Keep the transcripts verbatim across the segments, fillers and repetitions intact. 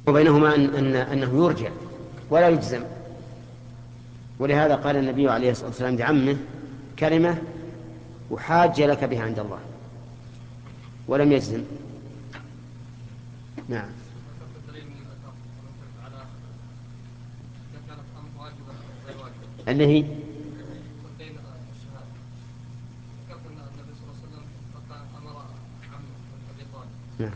وبينهما أن أن أنه يرجع ولا يجزم. ولهذا قال النبي عليه الصلاة والسلام لعمه كلمة وحاج لك بها عند الله، ولم يجزم. نعم. اللي هي نعم.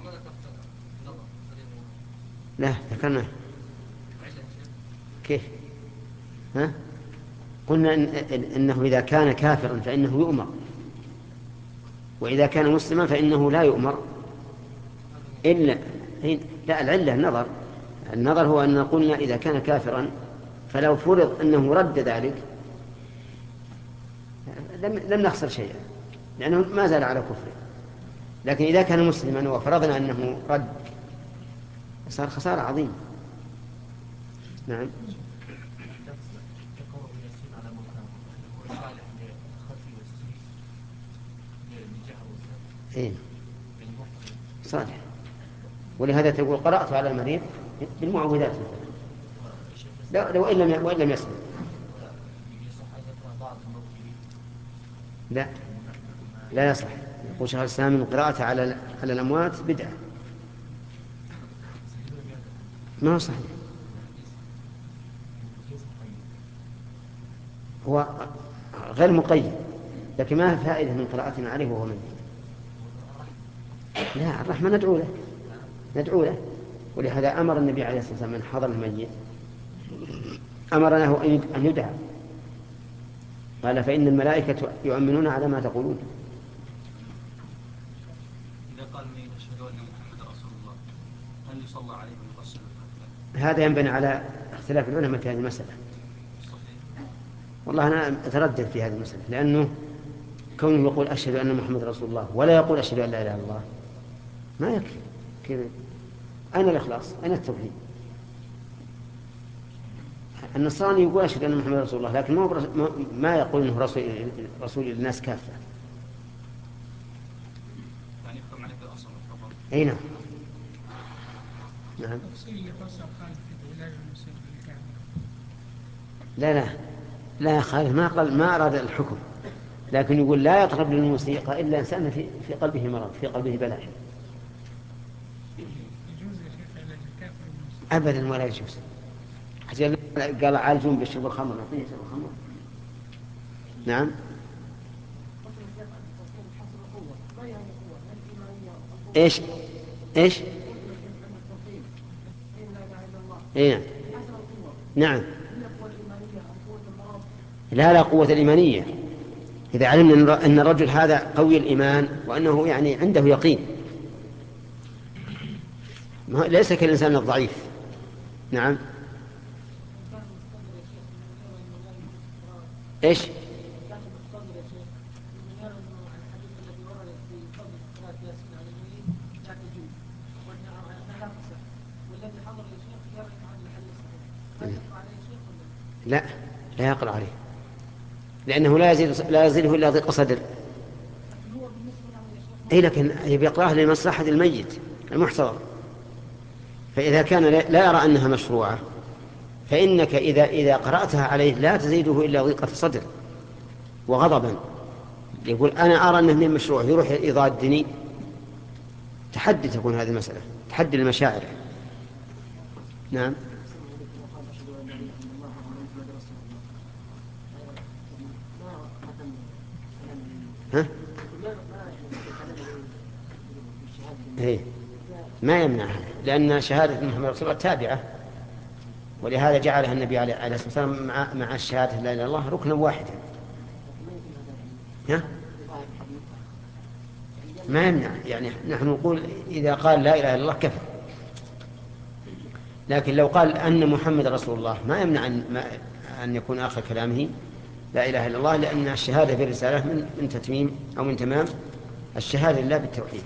لا ذكرنا كيف؟ ها؟ قلنا إن إنه إذا كان كافرا فإنه يؤمر، وإذا كان مسلما فإنه لا يؤمر إلا. لا، العلة النظر. النظر هو أن قلنا إذا كان كافرا فلو فرض أنه رد ذلك لم, لم نخسر شيئا لأنه ما زال على كفره. لكن إذا كان مسلما وفرضنا أنه رد صار خسارة عظيمة. نعم. إيه صالح. ولهذا تقول قرأت على المريض بالمعوذات لا وإن لم وإن لم يسمع. لا لا يصح. يقول شيخ الإسلام من قراءته على على الأموات بدعة، ما هو صحيح. هو غير مقيد، لكن ما في فائدة من قراءتنا عليه وهو ميت. لا، الرحمة ندعو له ندعو له ولهذا أمر النبي عليه الصلاة والسلام من حضر الميت أمرناه أن يدعى. قال فإن الملائكة يؤمنون على ما تقولون. إذا قال من أشهد أن محمد رسول الله هل يصلى عليه ويغسل؟ هذا ينبني على اختلاف العلماء في هذه المسألة. والله أنا أتردد في هذه المسألة، لأنه كونه يقول أشهد أن محمد رسول الله ولا يقول أشهد أن لا إله إلا الله ما يكفي. كيف؟ أين الإخلاص؟ أين التوحيد؟ النصراني يقول أشهد أن محمد رسول الله لكن ما ما يقول أنه رسول رسول للناس كافة. يعني يحكم عليه بالأصل والحكم. أي نعم. نعم. لا لا لا خالف، ما قال ما أراد الحكم، لكن يقول لا يطرب للموسيقى إلا إنسان في في قلبه مرض، في قلبه بلاء. أبدا ولا يجوز. قال عالجون بالشرب الخمر، نعطيه شرب الخمر. نعم. إيش إيش إيه؟ نعم. لا لا قوة الإيمانية. إذا علمنا أن الرجل هذا قوي الإيمان وأنه يعني عنده يقين، ليس كالإنسان الضعيف. نعم. إيش؟ لا لا يقرأ عليه لأنه لا يزيد لا يزيده إلا ضيق صدر. أي لكن يقرأه لمصلحة الميت المحتضر. فإذا كان لا يرى أنها مشروعة فإنك إذا إذا قرأتها عليه لا تزيده إلا ضيقة صدر وغضبا. يقول أنا أرى أنه من مشروع، يروح يضادني. تحدي تكون هذه المسألة، تحدي المشاعر. نعم. ها؟ إيه؟ ما يمنعها، لأن شهادة محمد رسول الله تابعة، ولهذا جعلها النبي عليه الصلاة والسلام مع مع الشهادة لا إله إلا الله ركنا واحدا. ها؟ ما يمنع، يعني نحن نقول إذا قال لا إله إلا الله كفر، لكن لو قال أن محمد رسول الله ما يمنع أن, أن يكون آخر كلامه لا إله إلا الله، لأن الشهادة بالرسالة من, من تتميم أو من تمام الشهادة لله بالتوحيد.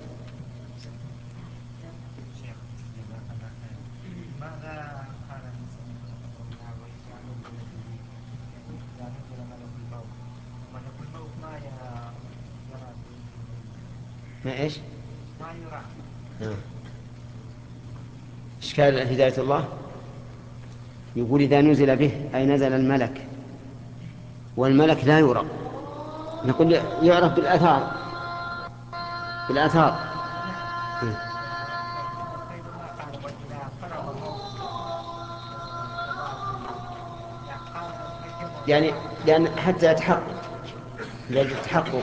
ما إيش؟ ما يرى. إشكال هداية الله يقول إذا نزل به أي نزل الملك، والملك لا يرى، نقول يعرف بالآثار، بالآثار. يعني لأن حتى يتحقق، يتحقق.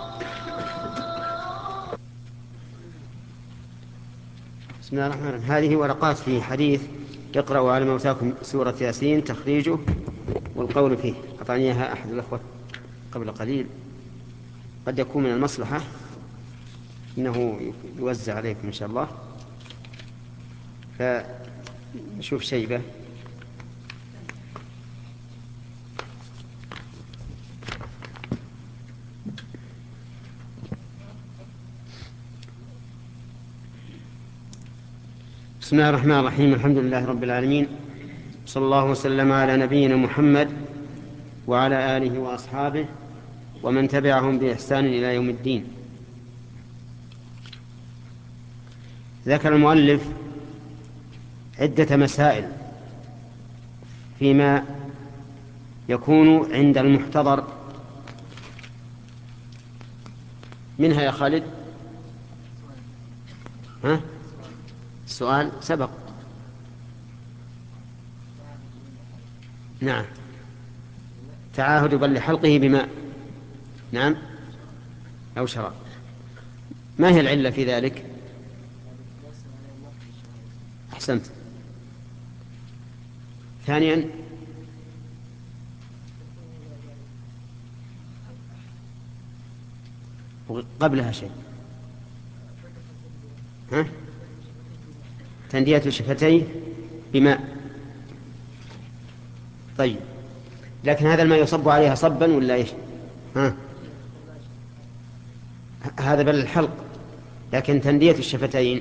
بسم الله الرحمن الرحيم. هذه ورقات في حديث اقرأوا على موتاكم سورة ياسين تخريجه والقول فيه. أعطاني إياها أحد الأخوة قبل قليل، قد يكون من المصلحة إنه يوزع عليكم إن شاء الله، فنشوف شيبة. بسم الله الرحمن الرحيم. الحمد لله رب العالمين، صلى الله وسلم على نبينا محمد وعلى آله وأصحابه ومن تبعهم بإحسان إلى يوم الدين. ذكر المؤلف عدة مسائل فيما يكون عند المحتضر، منها يا خالد ها السؤال سبق. نعم، تعاهد بل حلقه بماء، نعم، أو شراب. ما هي العلة في ذلك؟ أحسنت. ثانيا قبلها شيء، ها؟ تندية شفتيه بماء. طيب، لكن هذا الماء يصب عليها صبا ولا ايش؟ ها؟ هذا بل الحلق، لكن تندية الشفتين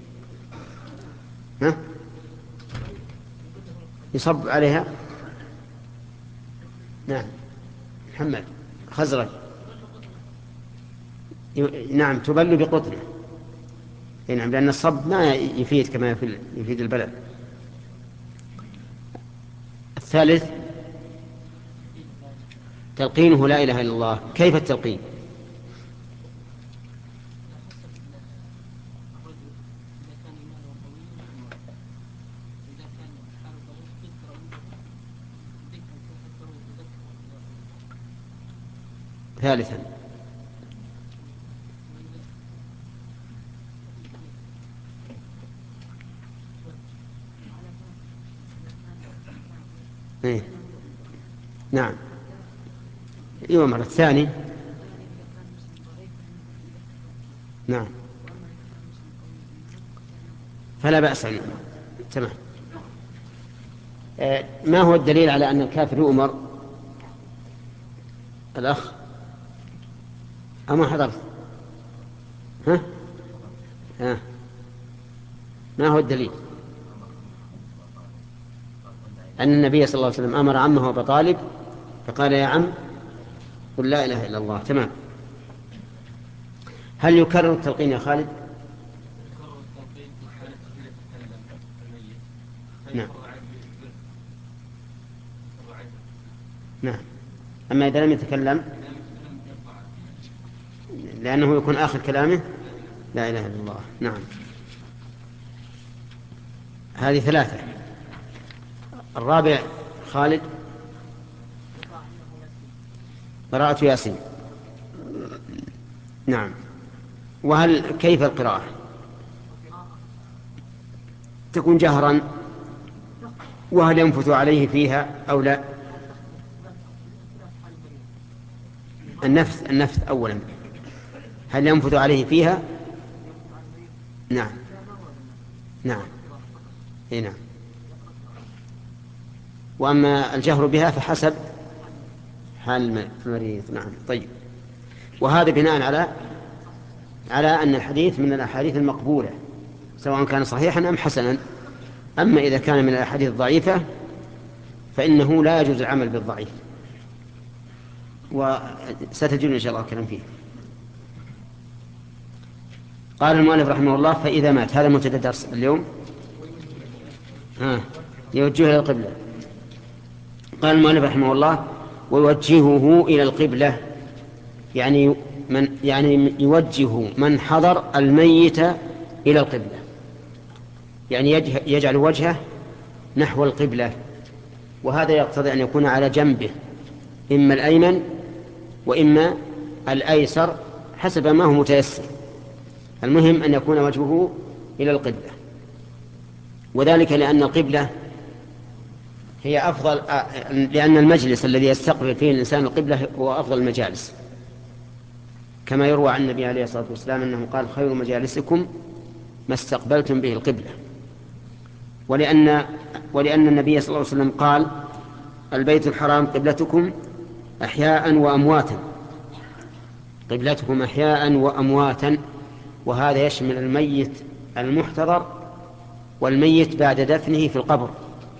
ها؟ يصب عليها. نعم، محمد خزرج. نعم، تبل بقطنه. نعم، لأن الصب ما يفيد كما يفيد البلد. الثالث تلقينه لا إله إلا الله. كيف التلقين؟ ثالثا إيه؟ نعم، ايوه مرة الثاني. نعم، فلا بأس عنه. تمام. آه ما هو الدليل على أن الكافر يؤمر؟ الأخ أما حضرت؟ ها؟ ها؟ ما هو الدليل؟ أن النبي صلى الله عليه وسلم أمر عمه أبا طالب فقال يا عم قل لا إله إلا الله. تمام. هل يكرر التلقين يا خالد؟ يكرر التلقين في حالة يتكلم الميت. نعم. نعم. أما إذا لم يتكلم لأنه يكون آخر كلامه لا إله إلا الله. نعم. هذه ثلاثة. الرابع خالد قراءة ياسين. نعم. وهل كيف القراءة؟ تكون جهرا؟ وهل ينفث عليه فيها أو لا؟ النفث النفث أولا، هل ينفث عليه فيها؟ نعم. نعم. إيه نعم. وأما الجهر بها فحسب حال المريض. نعم. طيب، وهذا بناء على على أن الحديث من الأحاديث المقبولة سواء كان صحيحا أم حسنا. أما إذا كان من الأحاديث الضعيفة فإنه لا يجوز العمل بالضعيف، وستجدون إن شاء الله الكلام فيه. قال المؤلف رحمه الله فإذا مات. هذا منتدى درس اليوم. ها يوجهه إلى القبلة. قال المؤلف رحمه الله: ويوجهه إلى القبلة، يعني من يعني يوجه من حضر الميت إلى القبلة، يعني يجعل وجهه نحو القبلة، وهذا يقتضي أن يكون على جنبه، إما الأيمن وإما الأيسر حسب ما هو متيسر، المهم أن يكون وجهه إلى القبلة. وذلك لأن القبلة هي أفضل، لأن المجلس الذي يستقبل فيه الإنسان القبلة هو أفضل المجالس، كما يروى عن النبي عليه الصلاة والسلام أنه قال: خير مجالسكم ما استقبلتم به القبلة. ولأن, ولأن النبي صلى الله عليه وسلم قال: البيت الحرام قبلتكم أحياء وأمواتا، قبلتكم أحياء وأمواتا، وهذا يشمل الميت المحتضر والميت بعد دفنه في القبر.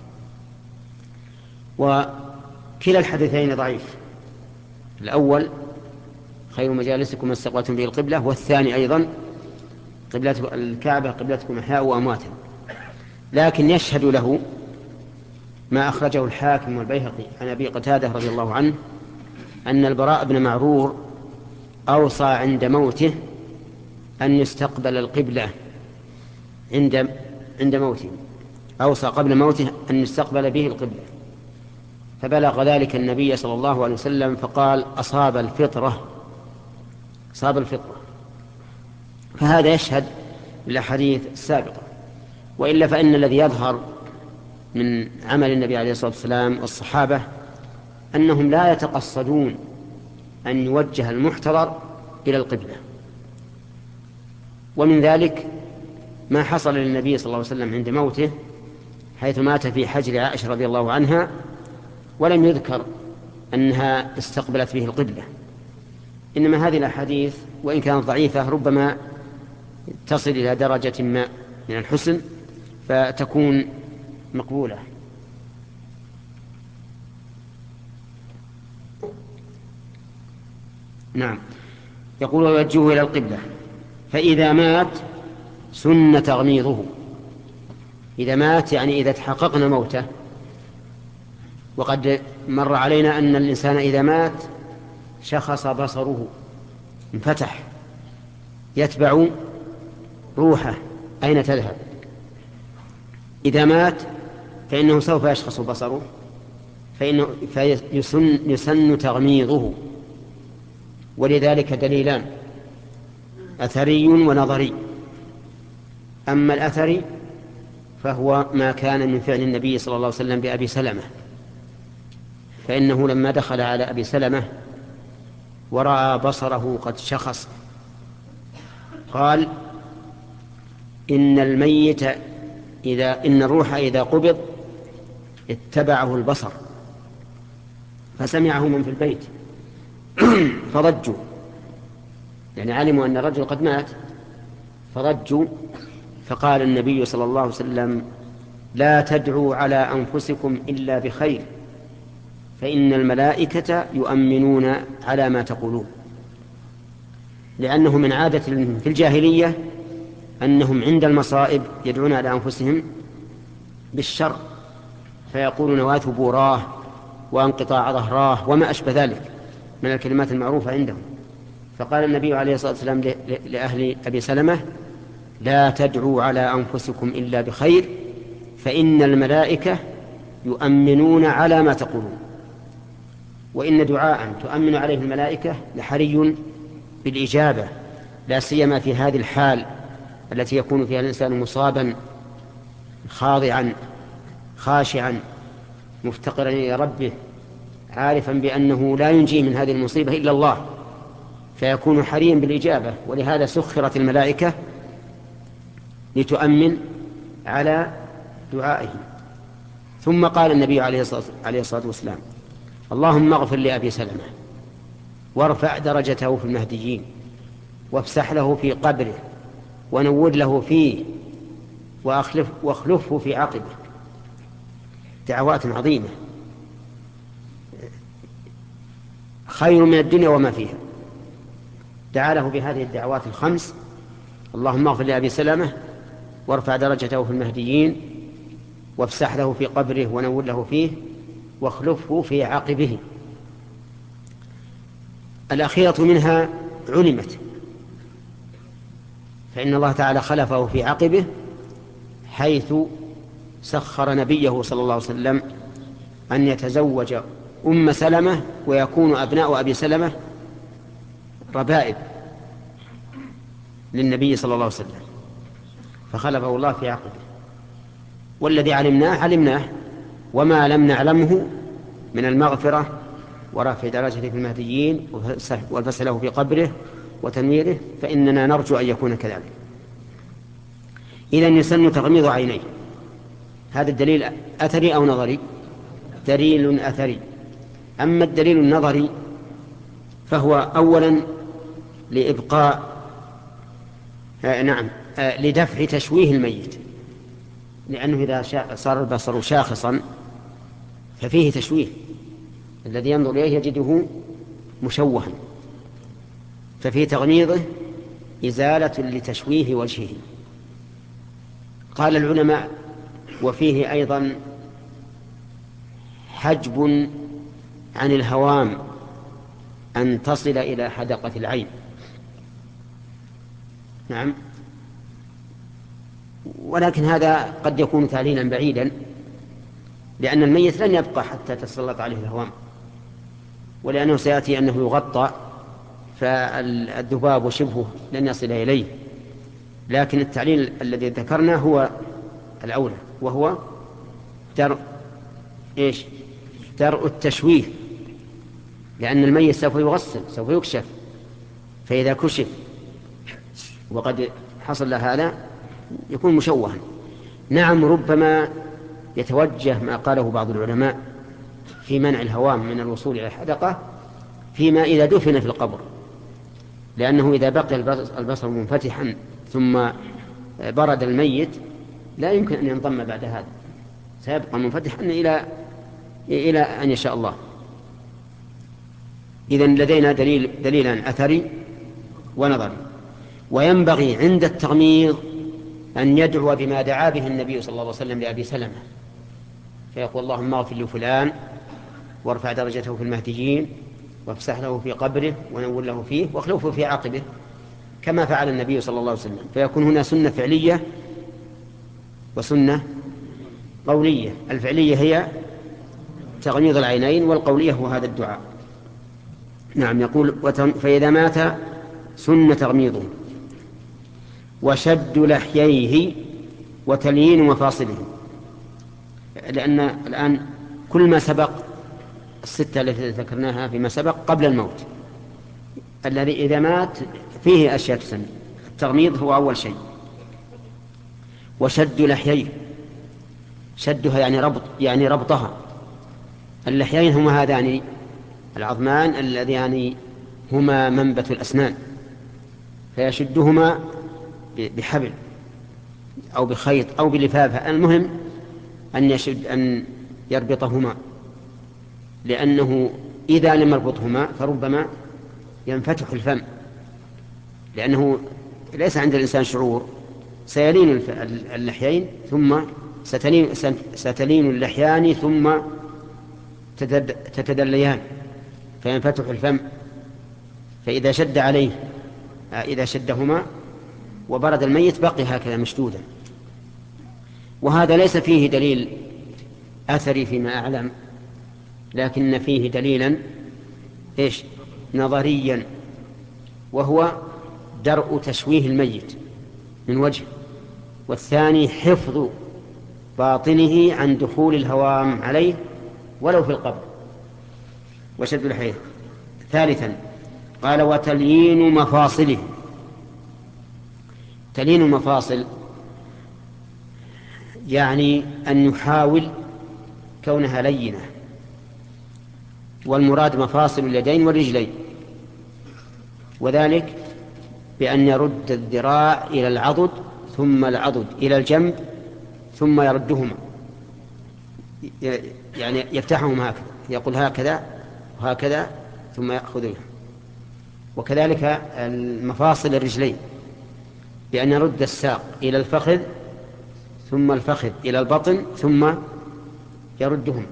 وكلا الحديثين ضعيف، الأول خير مجالسكم ما استقبلتم به القبلة، والثاني أيضا قبلتكم الكعبة قبلتكم أحياء وأمواتا. لكن يشهد له ما أخرجه الحاكم والبيهقي عن أبي قتادة رضي الله عنه أن البراء بن معرور أوصى عند موته أن يستقبل القبلة عند عند موته، أوصى قبل موته أن يستقبل به القبلة، فبلغ ذلك النبي صلى الله عليه وسلم فقال: أصاب الفطرة، أصاب الفطرة. فهذا يشهد للأحاديث السابقة. وإلا فإن الذي يظهر من عمل النبي عليه الصلاة والسلام والصحابة أنهم لا يتقصدون أن يوجه المحتضر إلى القبلة. ومن ذلك ما حصل للنبي صلى الله عليه وسلم عند موته، حيث مات في حجر عائشة رضي الله عنها، ولم يذكر أنها استقبلت به القبلة. إنما هذه الأحاديث وإن كانت ضعيفة ربما تصل إلى درجة ما من الحسن فتكون مقبولة. نعم. يقول: ويوجهه إلى القبلة، فإذا مات سن تغميضه. إذا مات يعني إذا تحققنا موته، وقد مر علينا أن الإنسان إذا مات شخص بصره، انفتح، يتبع روحه أين تذهب. إذا مات فإنه سوف يشخص بصره، فإنه فيسن يسن تغميضه. ولذلك دليلان: أثري ونظري. أما الأثري فهو ما كان من فعل النبي صلى الله عليه وسلم بأبي سلمة، فإنه لما دخل على أبي سلمة ورأى بصره قد شخص قال: إن الميت إذا إن الروح إذا قبض اتبعه البصر. فسمعه من في البيت فضجوا، يعني علموا أن الرجل قد مات فضجوا. فقال النبي صلى الله عليه وسلم: لا تدعوا على أنفسكم إلا بخير، فإن الملائكة يؤمنون على ما تقولون. لأنه من عادة في الجاهلية أنهم عند المصائب يدعون على أنفسهم بالشر، فيقولون واثبوراه وانقطاع ظهراه وما أشبه ذلك من الكلمات المعروفة عندهم. فقال النبي عليه الصلاة والسلام لأهل أبي سلمة: لا تدعوا على أنفسكم إلا بخير، فإن الملائكة يؤمنون على ما تقولون. وإن دعاء تؤمن عليه الملائكة لحري بالإجابة، لا سيما في هذه الحال التي يكون فيها الإنسان مصابا خاضعا خاشعا مفتقرا إلى ربه، عارفا بأنه لا ينجيه من هذه المصيبة إلا الله، فيكون حريا بالإجابة. ولهذا سخرت الملائكة لتؤمن على دعائه. ثم قال النبي عليه الصلاة والسلام: اللهم اغفر لأبي سلمة وارفع درجته في المهديين وافسح له في قبره ونور له فيه وأخلف واخلفه في عقبه. دعوات عظيمة خير من الدنيا وما فيها. دعا له بهذه الدعوات الخمس: اللهم اغفر لأبي سلمة وارفع درجته في المهديين وافسح له في قبره ونور له فيه واخلفه في عقبه. الأخيرة منها علمت، فإن الله تعالى خلفه في عقبه حيث سخر نبيه صلى الله عليه وسلم أن يتزوج أم سلمة ويكون أبناء أبي سلمة ربائب للنبي صلى الله عليه وسلم، فخلفه الله في عقبه. والذي علمناه علمناه، وما لم نعلمه من المغفرة ورفع درجته في المهديين والفسح له في قبره وتنويره فإننا نرجو أن يكون كذلك. إذن يسن تغميض عينيه. هذا الدليل أثري أو نظري؟ دليل أثري. أما الدليل النظري فهو أولا لإبقاء آه نعم آه لدفع تشويه الميت، لأنه إذا صار البصر شاخصا ففيه تشويه، الذي ينظر إليه يجده مشوها، ففي تغميضه إزالة لتشويه وجهه. قال العلماء وفيه أيضا حجب عن الهوام أن تصل إلى حدقة العين. نعم، ولكن هذا قد يكون تعليلا بعيدا، لأن الميت لن يبقى حتى تسلط عليه الهوام، ولأنه سيأتي أنه يغطى فالذباب وشبهه لن يصل إليه. لكن التعليل الذي ذكرنا هو الأولى، وهو درء إيش؟ درء التشويه، لأن الميت سوف يغسل، سوف يكشف، فإذا كشف وقد حصل له هذا يكون مشوها. نعم، ربما يتوجه ما قاله بعض العلماء في منع الهوام من الوصول إلى الحدقة فيما إذا دفن في القبر، لأنه إذا بقي البصر منفتحا ثم برد الميت لا يمكن أن ينضم بعد هذا، سيبقى منفتحا إلى إلى أن يشاء الله. إذن لدينا دليل دليلان أثري ونظري. وينبغي عند التغميض أن يدعو بما دعا به النبي صلى الله عليه وسلم لأبي سلمة، فيقول اللهم اغفر لفلان وارفع درجته في المهديين وافسح له في قبره ونور له فيه واخلفه في عقبه، كما فعل النبي صلى الله عليه وسلم. فيكون هنا سنة فعلية وسنة قولية. الفعلية هي تغميض العينين، والقولية هو هذا الدعاء. نعم، يقول فإذا مات سن تغميضه وشد لحييه وتليين مفاصله، لأن الآن كل ما سبق الستة التي ذكرناها فيما سبق قبل الموت، الذي إذا مات فيه أشياء تسن. التغميض هو أول شيء. وشد لحييه، شدها يعني ربط، يعني ربطها. اللحيين هما هذان العظمان اللذان هما منبت الأسنان، فيشدهما بحبل أو بخيط أو بلفافة، المهم أن يشد أن يربطهما، لأنه إذا لم يربطهما فربما ينفتح الفم، لأنه ليس عند الإنسان شعور، سيلين اللحيين ثم ستلين, ستلين اللحيان ثم تتدليان فينفتح الفم. فإذا شد عليه إذا شدهما وبرد الميت بقي هكذا مشدودا. وهذا ليس فيه دليل أثري فيما أعلم، لكن فيه دليلا إيش؟ نظريا، وهو درء تشويه الميت من وجه، والثاني حفظ باطنه عن دخول الهوام عليه ولو في القبر. وشد الحيث. ثالثا قال وتليين مفاصله. تليين المفاصل يعني أن يحاول كونها لينة، والمراد مفاصل اليدين والرجلين، وذلك بأن يرد الذراع إلى العضد ثم العضد إلى الجنب ثم يردهما، يعني يفتحهم هكذا، يقول هكذا وهكذا ثم يأخذها. وكذلك المفاصل الرجلين بأن يرد الساق إلى الفخذ ثم الفخذ إلى البطن ثم يردهم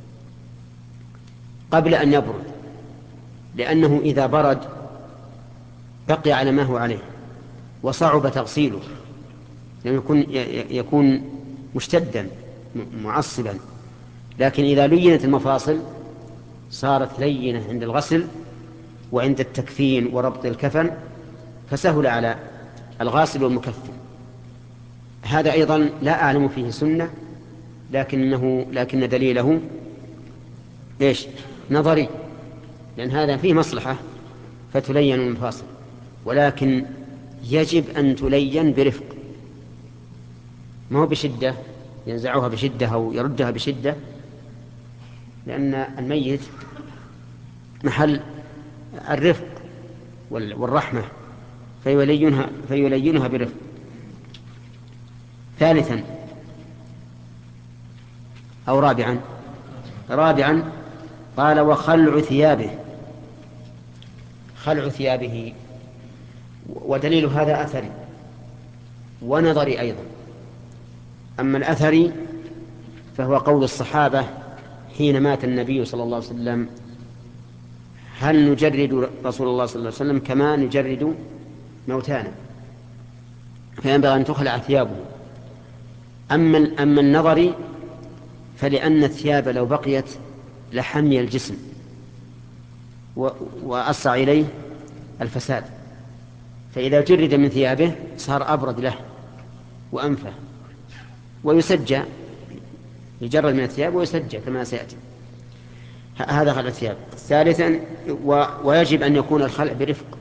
قبل أن يبرد، لأنه إذا برد بقي على ما هو عليه وصعب تغسيله، لأنه يكون, يكون مشتدا معصبا. لكن إذا لينت المفاصل صارت لينة عند الغسل وعند التكفين وربط الكفن، فسهل على الغاسل والمكفن. هذا أيضا لا أعلم فيه سنة، لكنه لكن دليله إيش؟ نظري، لأن هذا فيه مصلحة فتلين المفاصل، ولكن يجب أن تلين برفق، ما هو بشدة ينزعها بشدة أو يردها بشدة، لأن الميت محل الرفق والرحمة، فيلينها, فيلينها برفق. ثالثا أو رابعا رابعا قال وخلع ثيابه. خلع ثيابه ودليل هذا أثري ونظري أيضا. أما الأثري فهو قول الصحابة حين مات النبي صلى الله عليه وسلم: هل نجرد رسول الله صلى الله عليه وسلم كما نجرد موتانا؟ فينبغي أن تخلع ثيابه. أما, أما النظري فلأن الثياب لو بقيت لحمي الجسم وأسرع إليه الفساد، فإذا جرد من ثيابه صار أبرد له وأنفه، ويسجى، يجرد من الثياب ويسجى كما سيأتي. هذا خلع الثياب. ثالثا ويجب أن يكون الخلع برفق،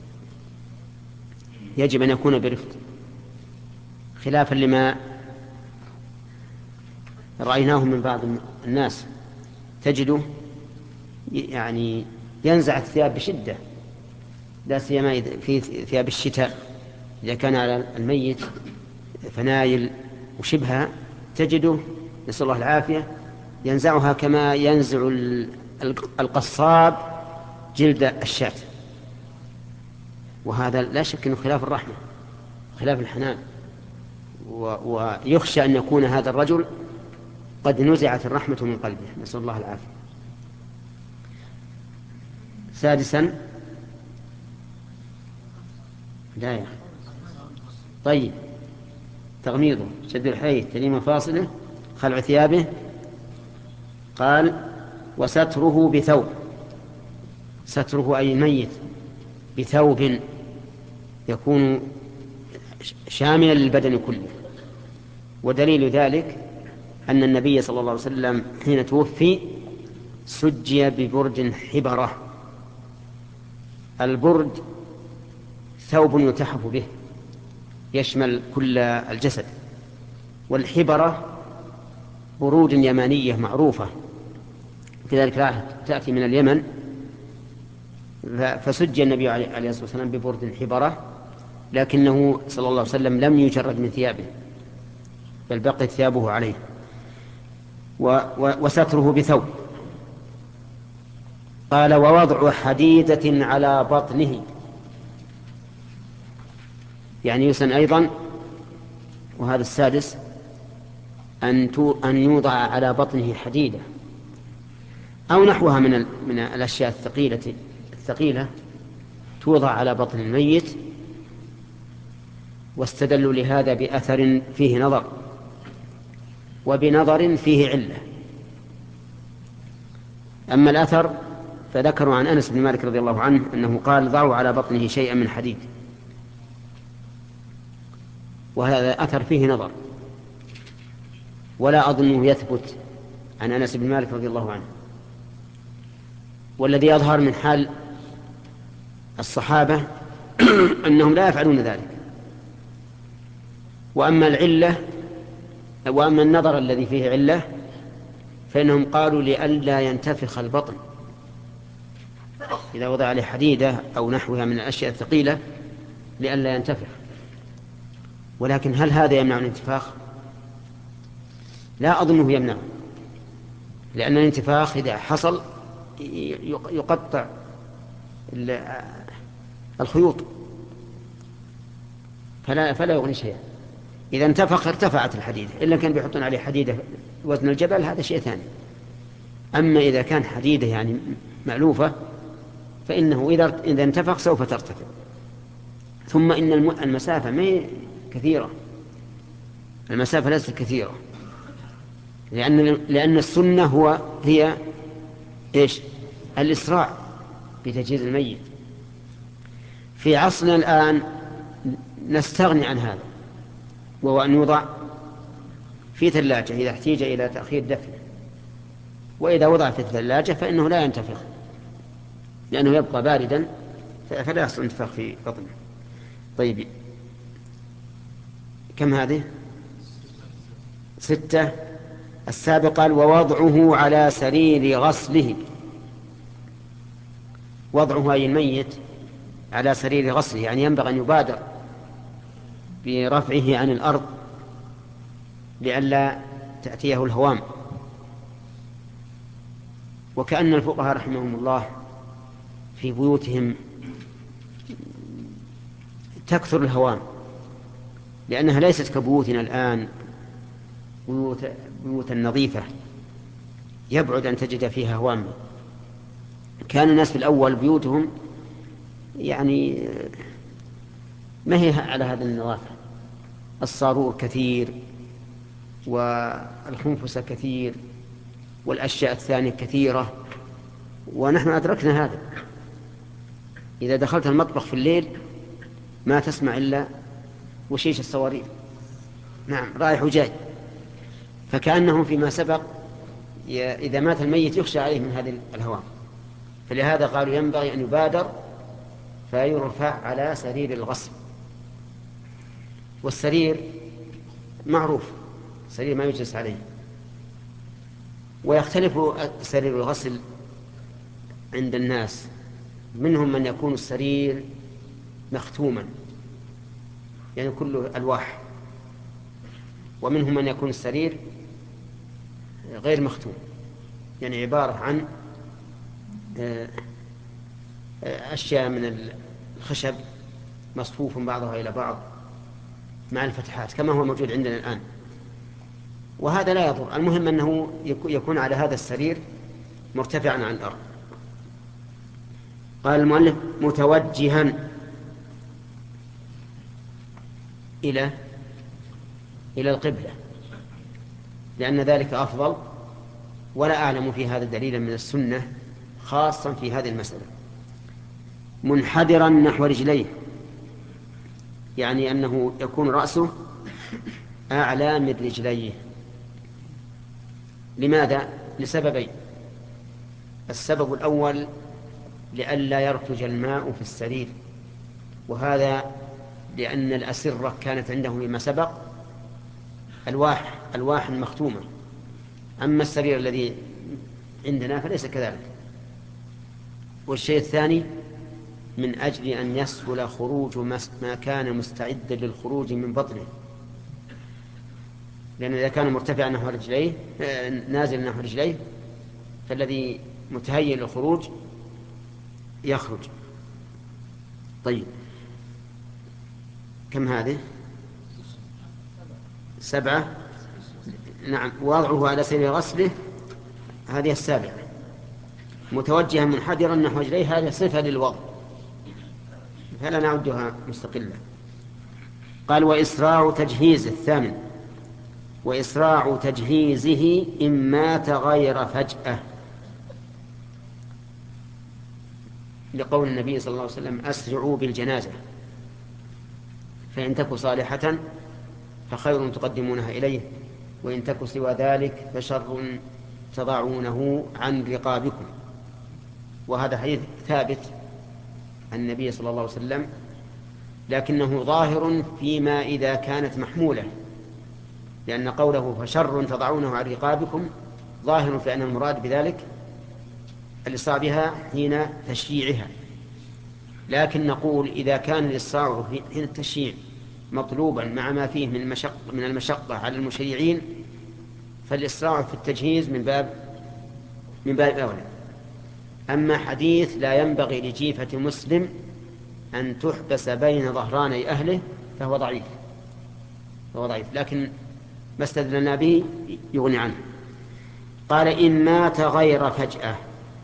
يجب أن يكون برفق، خلافا لما رأيناه من بعض الناس، تجده يعني ينزع الثياب بشدة، لا سيما في ثياب الشتاء إذا كان على الميت فنايل وشبهها، تجده نسأل الله العافية ينزعها كما ينزع القصاب جلد الشاة، وهذا لا شك أنه خلاف الرحمة، خلاف الحنان، ويخشى أن يكون هذا الرجل قد نزعت الرحمة من قلبه، نسأل الله العافية. سادسا لا يا أخي. طيب تغميضه، شد الحيث، تليم مفاصله، خلع ثيابه. قال وستره بثوب، ستره أي الميت بثوب يكون شاملا للبدن كله. ودليل ذلك أن النبي صلى الله عليه وسلم حين توفي سجي ببرد حبرة. البرد ثوب يتحف به يشمل كل الجسد، والحبرة برود يمانية معروفة، كذلك تأتي من اليمن. فسجي النبي عليه الصلاة والسلام ببرد حبرة، لكنه صلى الله عليه وسلم لم يجرد من ثيابه، بل بقيت ثيابه عليه. وستره بثوب. قال ووضع حديدة على بطنه، يعني يسن أيضا، وهذا السادس، أن يوضع على بطنه حديدة أو نحوها من من الأشياء الثقيلة الثقيلة توضع على بطن الميت. واستدلوا لهذا بأثر فيه نظر وبنظر فيه علة. أما الأثر فذكروا عن أنس بن مالك رضي الله عنه أنه قال ضعوا على بطنه شيئا من حديد، وهذا أثر فيه نظر، ولا أظنه يثبت عن أنس بن مالك رضي الله عنه. والذي يظهر من حال الصحابة أنهم لا يفعلون ذلك. وأما العلة وأما النظر الذي فيه علة فإنهم قالوا لئلا ينتفخ البطن إذا وضع عليه حديدة أو نحوها من الأشياء الثقيلة، لئلا ينتفخ. ولكن هل هذا يمنع الانتفاخ؟ لا أظنه يمنع، لأن الانتفاخ إذا حصل يقطع الخيوط، فلا, فلا يغني شيئا. إذا انتفخ ارتفعت الحديدة، إلا كان بيحطون عليه حديدة وزن الجبل هذا شيء ثاني. أما إذا كان حديدة يعني مألوفة فإنه إذا إذا انتفخ سوف ترتفع. ثم إن المسافة ما كثيرة، المسافة ليست كثيرة، لأن لأن السنة هو هي إيش؟ الإسراع بتجهيز الميت. في عصرنا الآن نستغني عن هذا، وهو أن يوضع في ثلاجة إذا احتيج إلى تأخير دفنه، وإذا وضع في الثلاجة فإنه لا ينتفخ لأنه يبقى باردا فلا يحصل انتفاخ في بطنه. طيب كم هذه؟ ستة. السابق قال ووضعه على سرير غسله، وضعه أي الميت على سرير غسله يعني ينبغي أن يبادر برفعه عن الأرض لئلا تأتيه الهوام. وكأن الفقهاء رحمهم الله في بيوتهم تكثر الهوام، لأنها ليست كبيوتنا الآن بيوت بيوتا نظيفة يبعد أن تجد فيها هوام. كان الناس في الأول بيوتهم يعني ما هي على هذا النظافة، الصارور كثير والخنفس كثير والأشياء الثانية كثيرة، ونحن أدركنا هذا. إذا دخلت المطبخ في الليل ما تسمع إلا وشيش الصواريخ، نعم رايح وجاي. فكأنهم فيما سبق إذا مات الميت يخشى عليه من هذه الهوام، فلهذا قالوا ينبغي أن يبادر فيرفع على سرير الغسل. والسرير معروف سرير ما يجلس عليه. ويختلف سرير الغسل عند الناس، منهم من يكون السرير مختوما يعني كله ألواح، ومنهم من يكون السرير غير مختوم يعني عبارة عن أشياء من الخشب مصفوف بعضها إلى بعض مع الفتحات كما هو موجود عندنا الآن، وهذا لا يضر. المهم أنه يكون على هذا السرير مرتفعا عن الأرض. قال المؤلف متوجها إلى إلى القبلة لأن ذلك أفضل، ولا أعلم في هذا دليلا من السنة خاصا في هذه المسألة. منحدرا نحو رجليه يعني أنه يكون رأسه أعلى من رجليه. لماذا؟ لسببين. السبب الأول لئلا يرتج الماء في السرير، وهذا لأن الأسرة كانت عنده فيما سبق ألواح ألواح مختومة، أما السرير الذي عندنا فليس كذلك. والشيء الثاني من أجل أن يسهل خروج ما كان مستعدا للخروج من بطنه، لأنه إذا كان مرتفعا نحو رجليه نازل نحو رجليه فالذي متهيئ للخروج يخرج. طيب كم هذه؟ سبعة. نعم. وضعه على سرير غسله هذه السابعة. متوجها منحدرا نحو رجليه هذه صفة للوضع فلا نعدها مستقلة. قال وإسراع تجهيز الثامن وإسراع تجهيزه إن مات غير فجأة، لقول النبي صلى الله عليه وسلم أسرعوا بالجنازة فإن تك صالحة فخير تقدمونها إليه وإن تك سوى ذلك فشر تضعونه عن رقابكم. وهذا حديث ثابت عن النبي صلى الله عليه وسلم، لكنه ظاهر فيما إذا كانت محمولة، لأن قوله فشر تضعونه عن رقابكم ظاهر في أن المراد بذلك الإسراع بها حين تشييعها. لكن نقول إذا كان الإسراع حين التشييع مطلوبا مع ما فيه من المشقة, من المشقة على المشيعين فالإسراع في التجهيز من باب من باب أولى. أما حديث لا ينبغي لجيفة مسلم أن تحبس بين ظهراني أهله فهو ضعيف، فهو ضعيف، لكن ما استدلنا به يغني عنه. قال إن مات غير فجأة،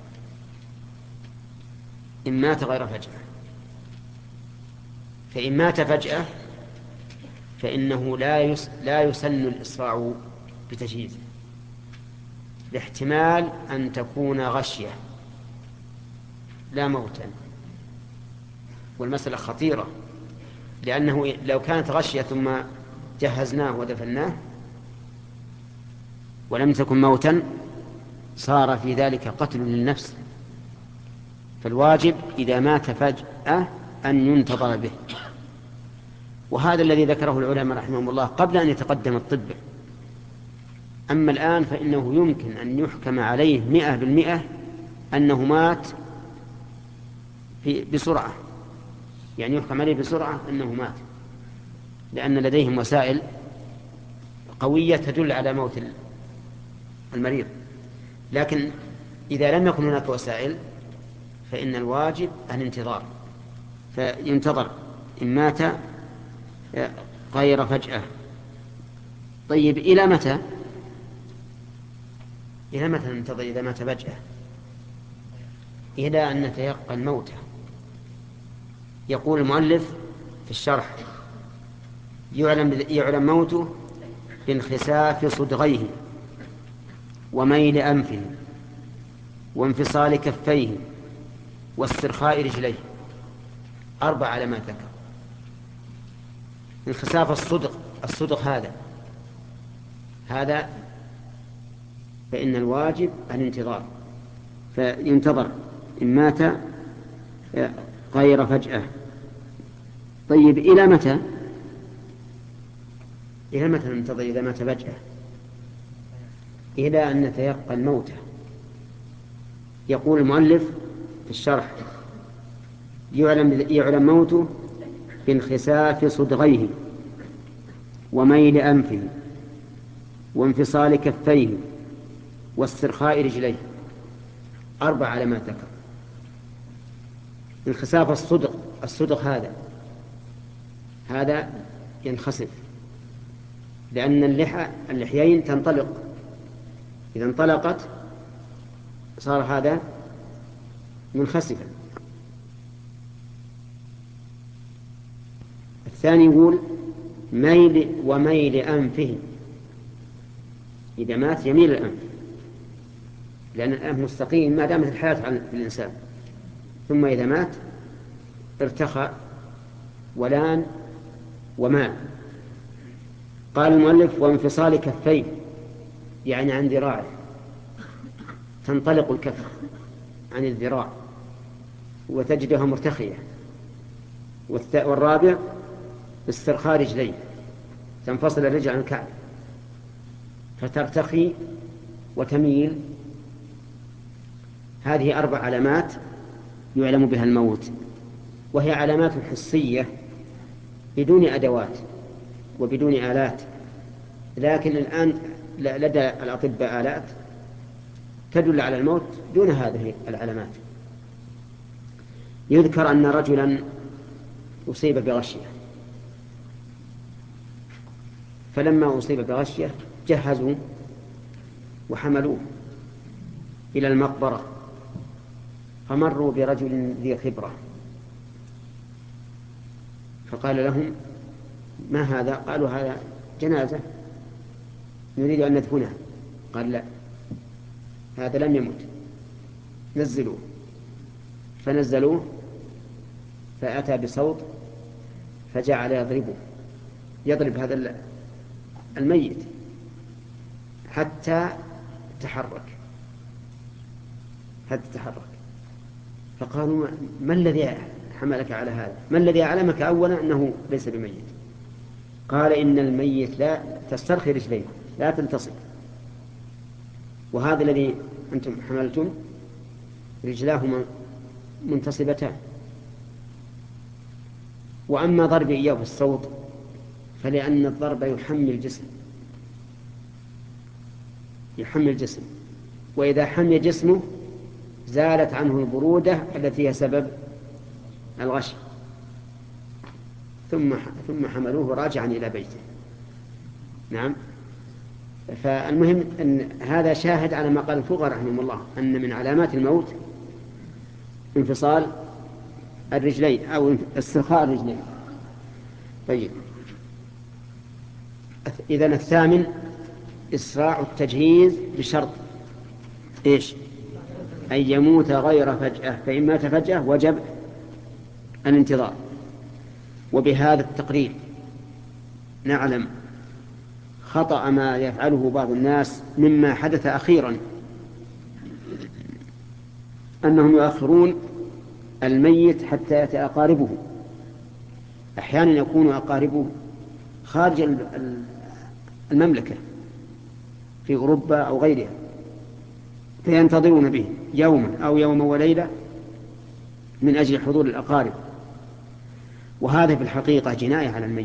إن مات غير فجأة، فإن مات فجأة فإنه لا يس لا يسن الإسراع بتجهيزه، لاحتمال أن تكون غشية لا موتا، والمسألة خطيرة، لأنه لو كانت غشية ثم جهزناه ودفناه ولم تكن موتا صار في ذلك قتل للنفس. فالواجب إذا مات فجأة أن ينتظر به، وهذا الذي ذكره العلماء رحمهم الله قبل أن يتقدم الطب. أما الآن فإنه يمكن أن يحكم عليه مئة بالمئة أنه مات في بسرعة، يعني يحكم عليه بسرعة أنه مات، لأن لديهم وسائل قوية تدل على موت المريض. لكن إذا لم يكن هناك وسائل فإن الواجب الانتظار، فينتظر إن مات غير فجأة. طيب إلى متى؟ إلى متى ننتظر إذا مات فجأة؟ إلى أن نتيقن موته. يقول المؤلف في الشرح: يعلم, يعلم موته بانخساف صدغيه وميل أنفه وانفصال كفيه واسترخاء رجليه. أربع علامات ذكر. انخساف الصدغ، الصدغ هذا هذا فإن الواجب الانتظار، فينتظر إن مات غير فجأة. طيب إلى متى؟ إلى متى ننتظر إذا مات فجأة؟ إلى أن نتيقن موته. يقول المؤلف في الشرح: يعلم, يعلم موته بانخساف صدغيه وميل أنفه وانفصال كفيه واسترخاء رجليه. أربع علامات ذكر. انخساف الصدغ، الصدغ هذا هذا ينخسف، لأن اللحى اللحيين تنطلق، إذا انطلقت صار هذا منخسفا. الثاني يقول ميل وميل أنفه، إذا مات يميل الأنف، لأن الأنف مستقيم ما دامت الحياة على الإنسان، ثم إذا مات ارتخى ولان ومال. قال المؤلف: وانفصال كفيه، يعني عن ذراعه، تنطلق الكف عن الذراع وتجدها مرتخية. والرابع استرخاء رجليه، تنفصل الرجل عن الكعب فترتخي وتميل. هذه أربع علامات يعلم بها الموت، وهي علامات حسية بدون أدوات وبدون آلات. لكن الآن لدى الأطباء آلات تدل على الموت دون هذه العلامات. يذكر أن رجلا أصيب بغشية، فلما أصيب بغشية جهزوا وحملوه إلى المقبرة، فمروا برجل ذي خبرة فقال لهم: ما هذا؟ قالوا: هذا جنازة نريد أن ندفنها. قال: لا، هذا لم يمت، نزلوه. فنزلوه فأتى بصوت فجعل يضربه يضرب هذا الميت حتى تحرك حتى تحرك. فقالوا: ما الذي حملك على هذا؟ ما الذي أعلمك أولا أنه ليس بميت؟ قال: إن الميت لا تسترخي رجليه، لا تلتصق، وهذا الذي أنتم حملتم رجلاه منتصبتان. وأما ضرب إياه بالصوت فلأن الضرب يحمل الجسم يحمل الجسم وإذا حمي جسمه زالت عنه البرودة التي هي سبب الغش. ثم ثم حملوه راجعا إلى بيته. نعم. فالمهم أن هذا شاهد على ما قال الفقهاء رحمهم الله أن من علامات الموت انفصال الرجلين أو استرخاء الرجلين. طيب، إذن الثامن إسراع التجهيز بشرط إيش؟ أن يموت غير فجأة، فإن مات فجأة وجب الانتظار. وبهذا التقرير نعلم خطأ ما يفعله بعض الناس مما حدث أخيرا، أنهم يؤخرون الميت حتى يأتي أقاربه. أحيانا يكون أقاربه خارج المملكة في أوروبا أو غيرها، فينتظرون به يوما أو يوم وليلة من أجل حضور الأقارب، وهذا في الحقيقة جناية على الميت.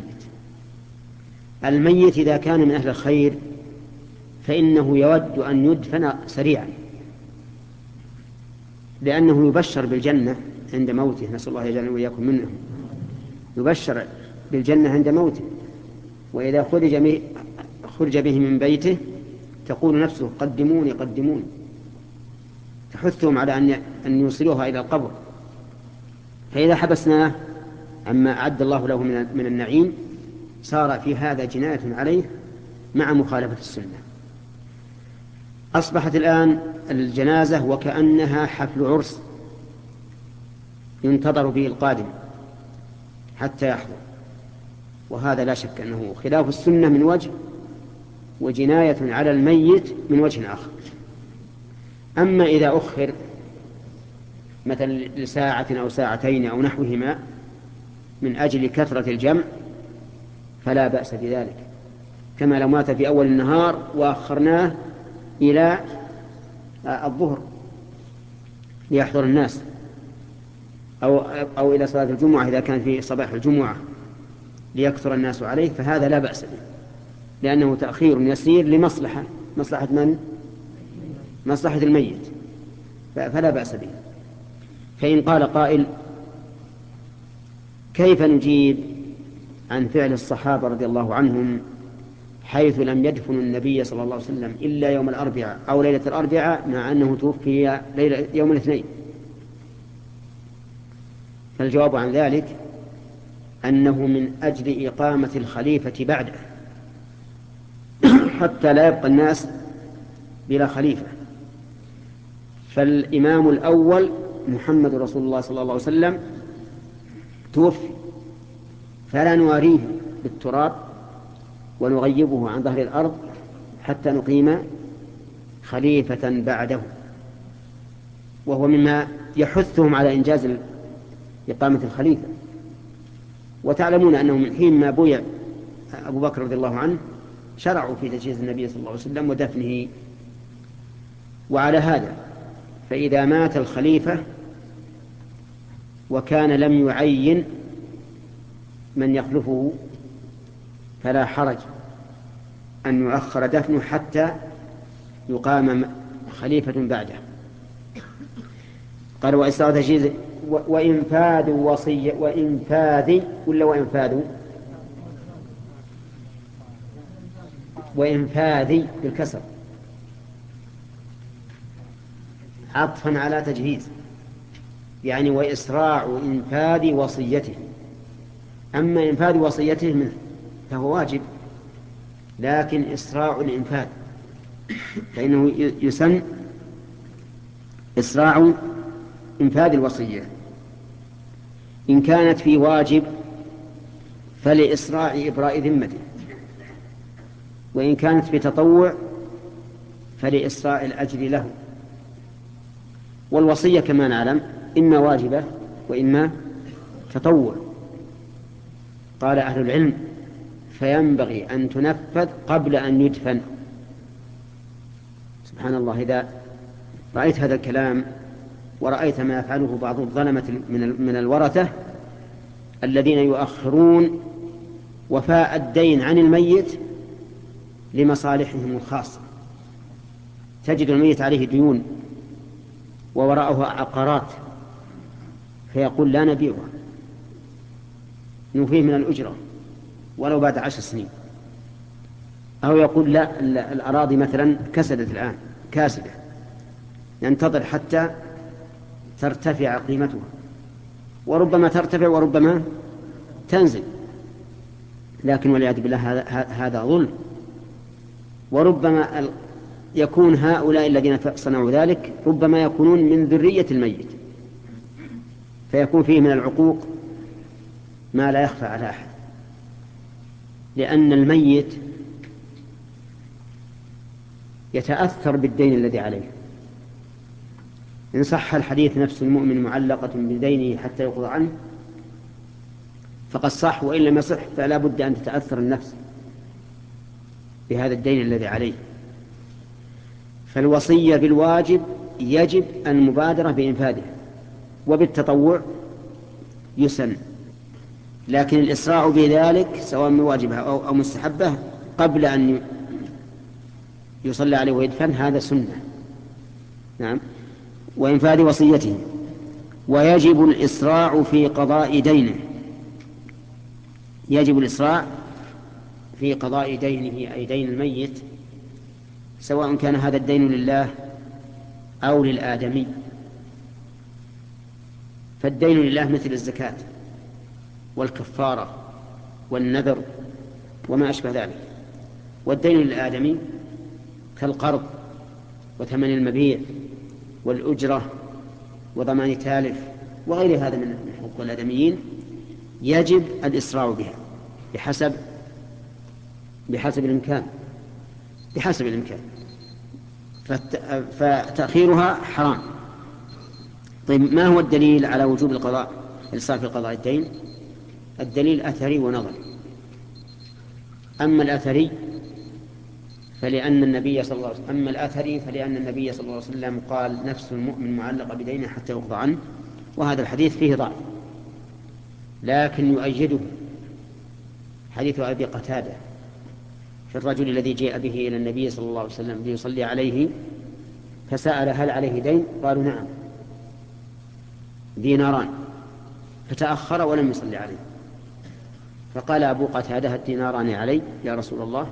الميت إذا كان من أهل الخير فإنه يود أن يدفن سريعا، لأنه يبشر بالجنة عند موته، نسأل الله يجعلنا وإياكم منهم، يبشر بالجنة عند موته. وإذا خرج خرج به من بيته تقول نفسه قدموني قدموني، تحثهم على أن أن يوصلوها إلى القبر. فإذا حبسناه عما أعد الله له من النعيم صار في هذا جناية عليه مع مخالفة السنة. أصبحت الآن الجنازة وكأنها حفل عرس ينتظر به القادم حتى يحضر، وهذا لا شك أنه خلاف السنة من وجه، وجناية على الميت من وجه آخر. أما إذا أخر مثلا لساعة أو ساعتين أو نحوهما من أجل كثرة الجمع فلا بأس بذلك، كما لو مات في أول النهار وأخرناه إلى الظهر ليحضر الناس، أو, أو إلى صلاة الجمعة إذا كان في صباح الجمعة ليكثر الناس عليه، فهذا لا بأس به، لأنه تأخير يسير لمصلحة مصلحة من؟ مصلحة الميت، فلا بأس به. فإن قال قائل كيف نجيب عن فعل الصحابة رضي الله عنهم حيث لم يدفنوا النبي صلى الله عليه وسلم إلا يوم الأربعاء أو ليلة الأربعاء مع أنه توفي ليلة يوم الاثنين؟ فالجواب عن ذلك أنه من أجل إقامة الخليفة بعده حتى لا يبقى الناس بلا خليفة. فالإمام الأول محمد رسول الله صلى الله عليه وسلم توفي، فلا نواريه بالتراب ونغيبه عن ظهر الأرض حتى نقيم خليفة بعده، وهو مما يحثهم على إنجاز إقامة الخليفة. وتعلمون أنه من حين ما بويع أبو بكر رضي الله عنه شرعوا في تجهيز النبي صلى الله عليه وسلم ودفنه. وعلى هذا فإذا مات الخليفة وكان لم يعين من يخلفه فلا حرج أن يؤخر دفنه حتى يقام خليفة بعده. قال وإسراء تجهيز وإنفاذ وصية وإنفاذ ولا وإنفاذ وإنفاذ بالكسر عطفا على تجهيز، يعني وإسراع إنفاذ وصيته. أما إنفاذ وصيته منه فهو واجب، لكن إسراع الإنفاذ فإنه يسن إسراع إنفاذ الوصية. إن كانت في واجب فلإسراع إبراء ذمته، وإن كانت في تطوع فلإسراع الأجر له. والوصية كما نعلم إما واجبة وإما تطوع. قال أهل العلم فينبغي أن تنفذ قبل أن يدفن. سبحان الله، إذا رأيت هذا الكلام ورأيت ما يفعله بعض الظلمة من الورثة الذين يؤخرون وفاء الدين عن الميت لمصالحهم الخاصة، تجد الميت عليه ديون ووراءه عقارات فيقول لا نبيعها نفيه من الأجرة ولو بعد عشر سنين، أو يقول لا الأراضي مثلا كسدت الآن كاسدة، ينتظر حتى ترتفع قيمتها، وربما ترتفع وربما تنزل، لكن والعياذ بالله هذا ظلم. وربما يكون هؤلاء الذين صنعوا ذلك ربما يكونون من ذرية الميت، فيكون فيه من العقوق ما لا يخفى على أحد، لأن الميت يتأثر بالدين الذي عليه. إن صح الحديث نفس المؤمن معلقة بدينه حتى يقضى عنه فقد صح، وإن لم يصح فلا بد أن تتأثر النفس بهذا الدين الذي عليه. فالوصية بالواجب يجب المبادرة بإنفاذه، وبالتطوع يسن، لكن الإسراع بذلك سواء من واجبها أو مستحبة قبل أن يصلى عليه ويدفن هذا سنة. نعم. وإنفاذ وصيته. ويجب الإسراع في قضاء دينه، يجب الإسراع في قضاء دينه أي دين الميت، سواء كان هذا الدين لله أو للآدمي. فالدين لله مثل الزكاة والكفارة والنذر وما أشبه ذلك، والدين للآدمي كالقرض وثمن المبيع والأجرة وضمان تالف وغير هذا من حقوق الآدميين، يجب الإسراع بها بحسب بحسب الإمكان بحسب الإمكان فتأخيرها حرام. طيب، ما هو الدليل على وجوب القضاء الإسراع في قضاء الدين؟ الدليل أثري ونظري. أما الأثري فلأن النبي صلى الله عليه وسلم أما الأثري فلأن النبي صلى الله عليه وسلم قال نفس المؤمن معلقة بدينه حتى يقضى عنه، وهذا الحديث فيه ضعف، لكن يؤيده حديث أبي قتادة في الرجل الذي جاء به إلى النبي صلى الله عليه وسلم ليصلي عليه فسأل هل عليه دين؟ قالوا نعم ديناران، فتأخر ولم يصلي عليه، فقال أبو قتادة الديناران علي يا رسول الله؟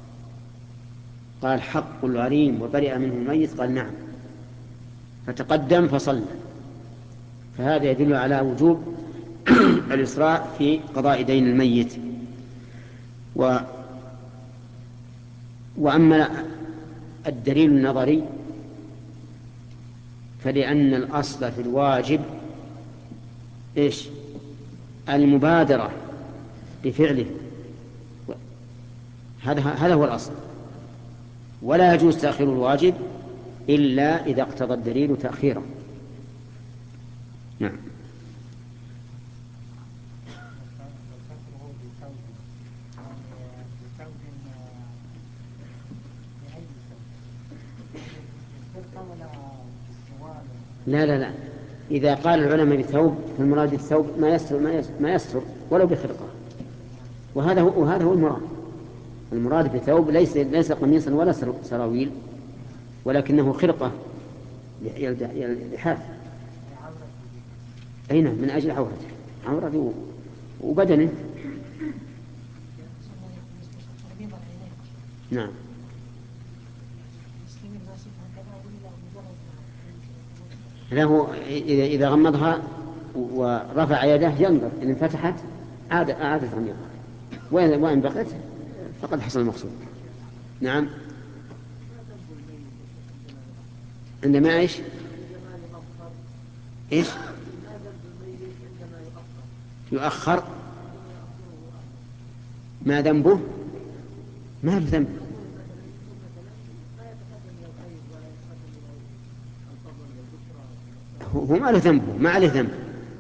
قال حق الغريم وبرئ منه الميت، قال نعم، فتقدم فصلى. فهذا يدل على وجوب الإسراع في قضاء دين الميت. و وأما الدليل النظري فلأن الأصل في الواجب إيش؟ المبادرة بفعله، هذا هذا هو الأصل، ولا يجوز تأخير الواجب إلا إذا اقتضى الدليل تأخيره. نعم. لا لا لا إذا قال العلماء بالثوب فالمراد بالثوب ما يستر ما يستر, ما يستر ولو بخرقة، وهذا هو وهذا هو المراد. المراد بالثوب ليس ليس قميصا ولا سراويل، ولكنه خرقة لحاف. أين من أجل عورته عورته وبدنه. نعم. له إذا غمضها ورفع يده ينظر إن انفتحت عاد عادت غميضها، وإن بقت فقد حصل المقصود. نعم. عندما إيش إيش يؤخر ما ذنبه؟ ما له ذنب. هو ما له ذنبه، ما عليه ذنب.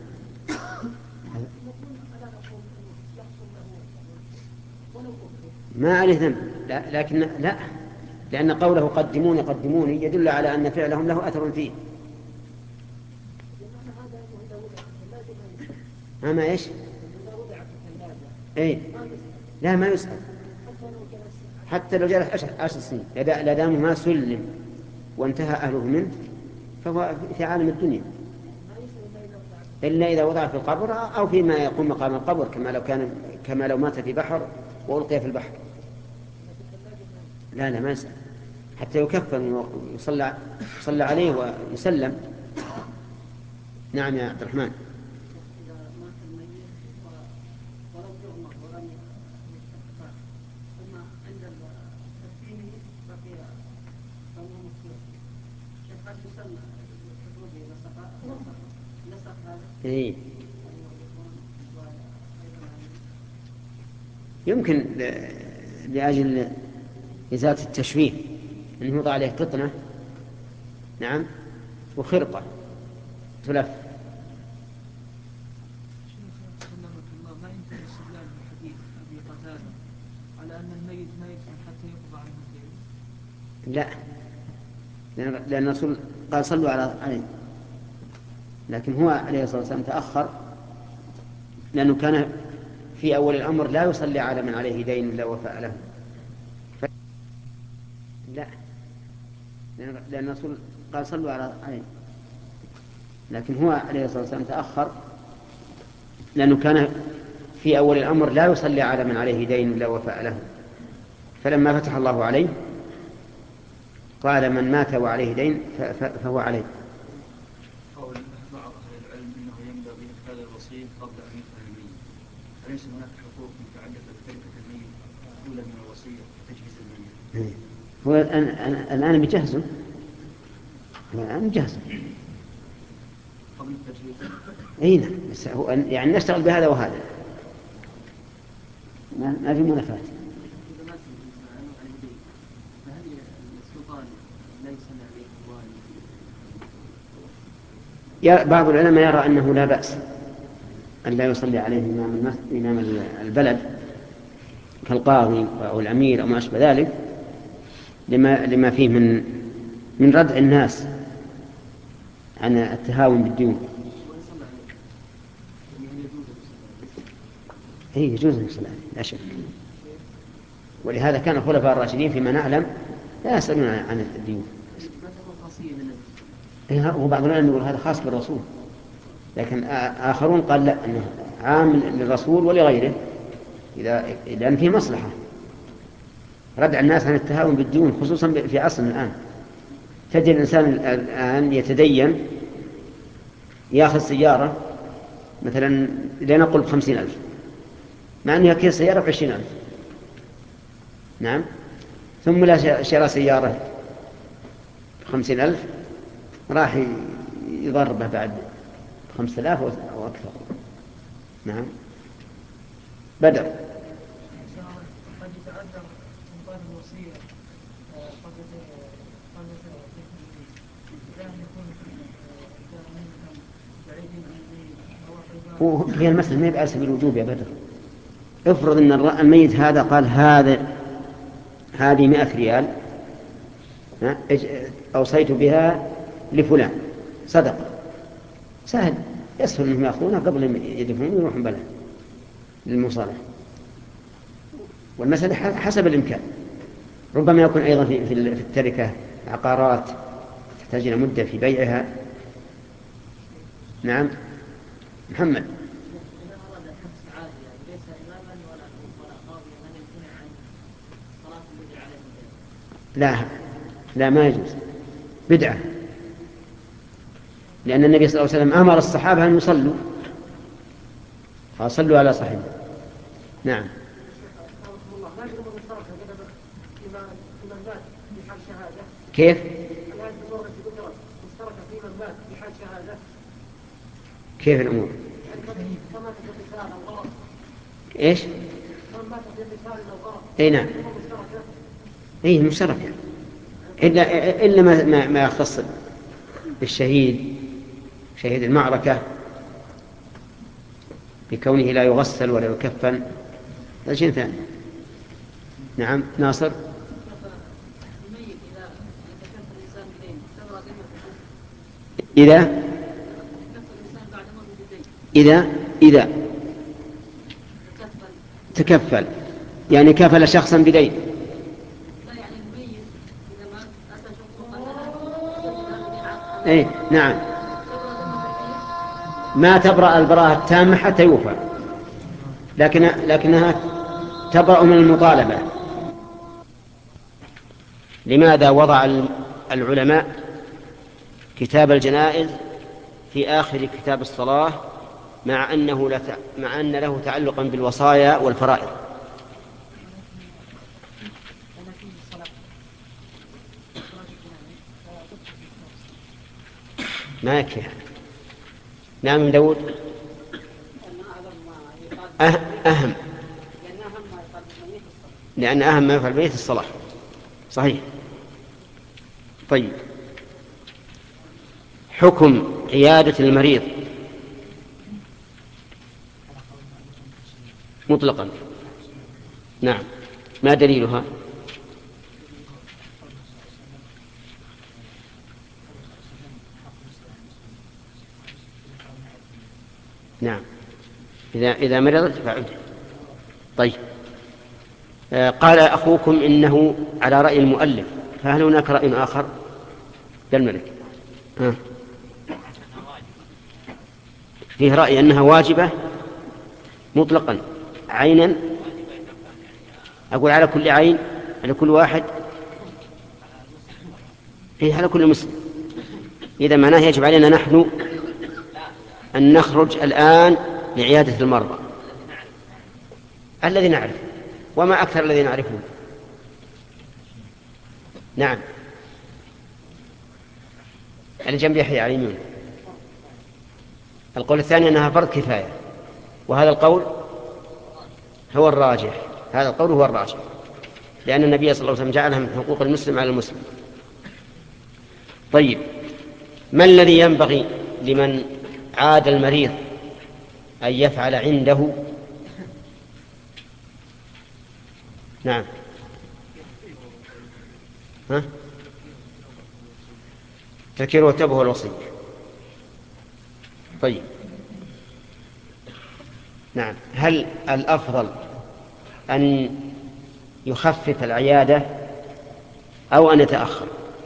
ما عليه ذنب، لا لكن لا لأن قوله قدموني قدموني يدل على أن فعلهم له أثر فيه. أما إيش؟ إيه؟ لا ما يسأل حتى لو جلس عشر سنين لا دام ما سلم وانتهى أهله منه فهو في عالم الدنيا، إلا إذا وضع في القبر أو فيما يقوم مقام القبر، كما لو كان كما لو مات في بحر وألقي في البحر. لا لا ما يسأل حتى يكفن ويصلى يصلى عليه ويسلم. نعم يا عبد الرحمن. إيه. يمكن لأجل إزالة التشويه أنه يوضع عليه قطنة نعم وخرقة تلف. ما يمكن الاستدلال بالحديث أبي قتادة على أن الميت ما يدفن حتى يقضى عنه الدين؟ لا، لأن الرسول قال صلوا على عليه، لكن هو عليه الصلاة والسلام تأخر لأنه كان في أول الأمر لا يصلي على من عليه دين لا وفاء له. ف... لا، لأن الرسول قال صلوا على عليه، لكن هو عليه الصلاة والسلام تأخر لأنه كان في أول الأمر لا يصلي على من عليه دين لا وفاء له، فلما فتح الله عليه قال من مات وعليه دين فهو عليه. قول بعض أهل العلم أنه ينبغي إدخال الوصي قبل أن يدفن الميت، أليس هناك حقوق متعلقة بتركة الميت أولى من الوصية وتجهيز الميت؟ هو الآن الآن بيجهزه، الآن بيجهزه قبل التجهيز. أي نعم، بس هو يعني نشتغل بهذا وهذا، ما في منافات. بعض العلماء يرى أنه لا بأس أن لا يصلي عليه إمام إمام البلد كالقاضي أو الأمير أو ما أشبه ذلك، لما لما فيه من من ردع الناس عن التهاون بالدين. أي يجوز أن يصلي عليه لا شك، ولهذا كان الخلفاء الراشدين فيما نعلم لا يسألون عن الدين. وبعض العلماء يقول هذا خاص بالرسول، لكن آخرون قال لا، أنه عام للرسول ولغيره إذا لأن فيه مصلحة ردع الناس عن التهاون بالدين، خصوصا في عصرنا الآن. تجد الإنسان الآن يتدين يأخذ سيارة مثلا لنقل بخمسين ألف، مع أنه يكيس سيارة بعشرين ألف، نعم، ثم لا شراء سيارة بخمسين ألف راح يضربه بعد خمسة آلاف أو أكثر. نعم. بدر. قد يتعذر إنقاذ الوصية قبل قبل يكون هي المسألة ما يبقى على سبيل الوجوب يا بدر. افرض أن الميت هذا قال هذا هذه مئة ريال أوصيت بها لفلان صدقة، سهل يسهل أنهم يأخذونها قبل يدفعون ويروحون بلد للمصالحة. والمسألة حسب الإمكان، ربما يكون أيضا في التركة عقارات تحتاج إلى مدة في بيعها. نعم محمد. لا لا ما يجوز، بدعة، لأن النبي صلى الله عليه وسلم أمر الصحابة أن يصلوا فصلوا على صاحبه. نعم. كيف؟ كيف الأمور؟ إيش؟ أي نعم، أي مشتركة، إلا إلا ما ما يختص بالشهيد شهيد المعركة بكونه لا يغسل ولا يكفن، هذا شيء ثاني. نعم ناصر. إذا إذا إذا تكفل يعني كفل شخصا بدين. إيه نعم، ما تبرأ البراءة التامة حتى يوفى، لكن لكنها تبرأ من المطالبة. لماذا وضع العلماء كتاب الجنائز في آخر كتاب الصلاة مع أنه لا مع أن له تعلقا بالوصايا والفرائض؟ ما يكفي. نعم من داود. أه أهم لأن أهم ما يفعل بيت الصلاة. صحيح. طيب، حكم عيادة المريض مطلقا. نعم، ما دليلها؟ نعم، إذا إذا مرضت فعده. طيب، آه قال أخوكم إنه على رأي المؤلف، فهل هناك رأي آخر؟ الملك ها. فيه رأي أنها واجبة مطلقا عينا، أقول على كل عين، على كل واحد، هي على كل مسلم. إذا معناه يجب علينا نحن أن نخرج الآن لعيادة المرضى الذي نعرف، وما أكثر الذي نعرفه. نعم، الجنب يحيى على اليمين. القول الثاني أنها فرض كفاية، وهذا القول هو الراجح. هذا القول هو الراجح، لأن النبي صلى الله عليه وسلم جعلها من حقوق المسلم على المسلم. طيب، ما الذي ينبغي لمن عاد المريض أن يفعل عنده؟ نعم، ها؟ تذكير وتوبة والوصية. طيب، نعم، هل الأفضل أن يخفف العيادة أو أن يتأخر؟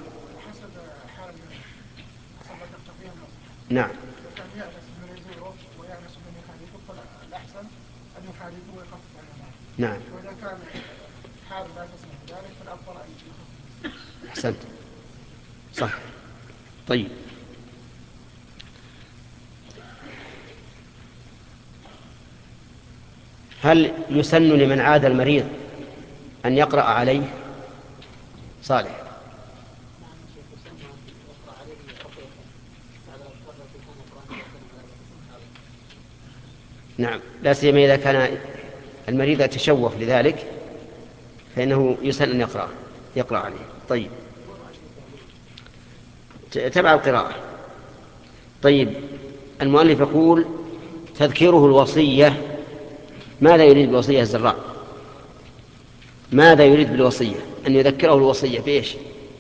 نعم، نعم، أحسنت، صح. طيب، هل يسن لمن عاد المريض أن يقرأ عليه؟ صالح. نعم، لا سيما إذا كان المريض يتشوف لذلك فإنه يسن أن يقرأ يقرأ عليه. طيب، تبع القراءة. طيب، المؤلف يقول تذكيره الوصية. ماذا يريد بالوصية الزراء؟ ماذا يريد بالوصية؟ أن يذكره الوصية بإيش؟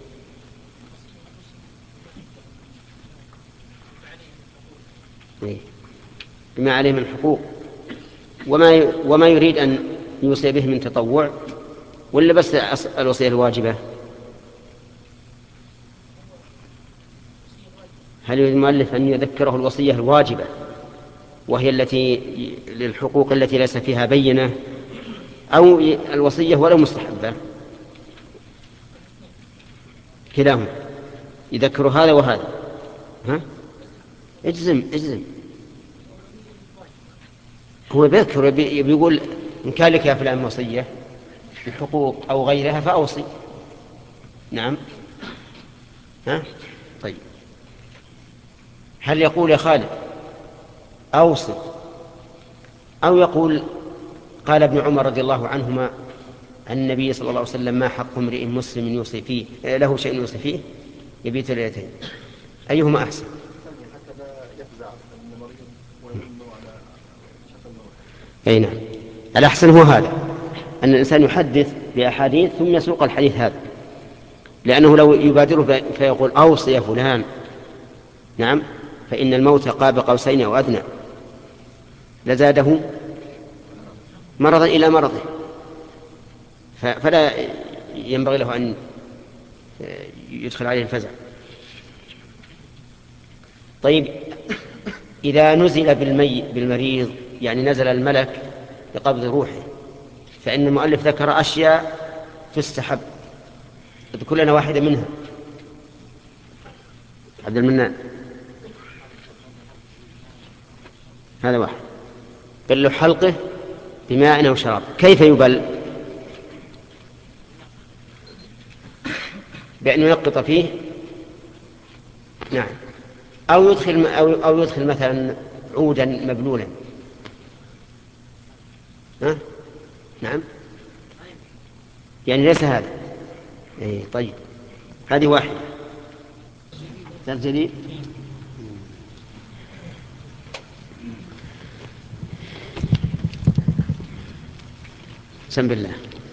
بما عليه من حقوق، وما وما يريد أن يوصي به من تطوع، ولا بس الوصية الواجبة؟ هل يريد المؤلف أن يذكره الوصية الواجبة وهي التي للحقوق التي ليس فيها بينة، أو الوصية ولو مستحبة؟ كلاهما يذكر هذا وهذا. ها؟ اجزم اجزم. هو بيذكر، بيقول إن كان لك يا فلان وصية الحقوق أو غيرها فأوصي. نعم. ها؟ طيب، هل يقول يا خالد أوصي، أو يقول قال ابن عمر رضي الله عنهما عن النبي صلى الله عليه وسلم ما حق امرئ مسلم يوصي فيه له شيء يوصي فيه يبيت ليلتين؟ أيهما أحسن؟ أي نعم، الأحسن هو هذا، أن الإنسان يحدث بأحاديث ثم يسوق الحديث هذا، لأنه لو يبادره فيقول أوصي يا فلان، نعم، فإن الموت قاب قوسين أو أدنى لزاده مرضا إلى مرضه، فلا ينبغي له أن يدخل عليه الفزع. طيب، إذا نزل بالمي بالمريض، يعني نزل الملك بقبض روحه، فإن المؤلف ذكر أشياء تستحب، اذكر لنا واحدة منها. عبد المنان. هذا واحد. بل حلقه بماء أو شراب. كيف يبل؟ بأن ينقط فيه، نعم، أو يدخل أو أو يدخل مثلا عودا مبلولا. ها؟ نعم، يعني ليس هذا. إيه طيب، هذه واحدة. جديد. بسم الله.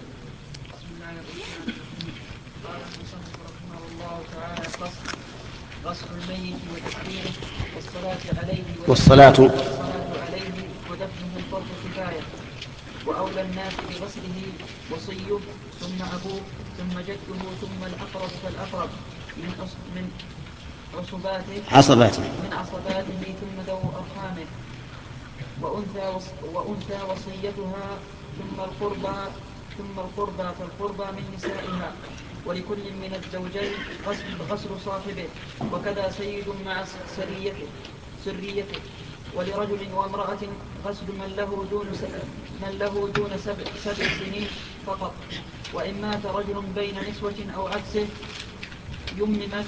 غسل الميت وتكفينه والصلاة عليه والصلاة عليه ودفنه فرض كفاية، وأولى الناس بغسله وصيه ثم أبوه ثم جده ثم الأقرب فالأقرب من من عصباته عصباته من عصباته ثم ذو أرحامه، وأنثى وأنثى وصيتها ثم القربى ثم القربى فالقربى من نسائها، ولكل من الزوجين غسل, غسل صاحبه، وكذا سيد مع سريته سريته ولرجل وامرأة غسل من له دون من له دون سبع, سبع سنين فقط، وإن مات رجل بين نسوة أو عكسه يممت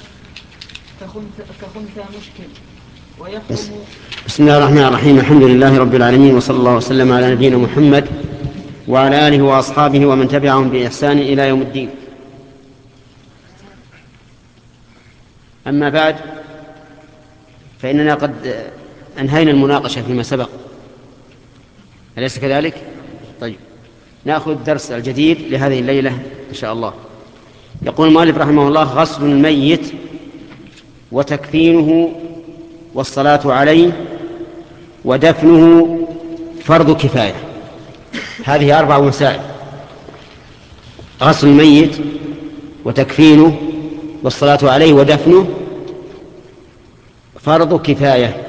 كخنثى مشكل ويحرم. بسم الله الرحمن الرحيم. الحمد لله رب العالمين، وصلى الله وسلم على نبينا محمد وعلى آله وأصحابه ومن تبعهم بإحسان إلى يوم الدين. أما بعد، فإننا قد أنهينا المناقشة فيما سبق، أليس كذلك؟ طيب، نأخذ الدرس الجديد لهذه الليلة إن شاء الله. يقول المؤلف رحمه الله: غسل الميت وتكفينه والصلاة عليه ودفنه فرض كفاية. هذه أربع مسائل: غسل الميت وتكفينه والصلاة عليه ودفنه فرض كفاية.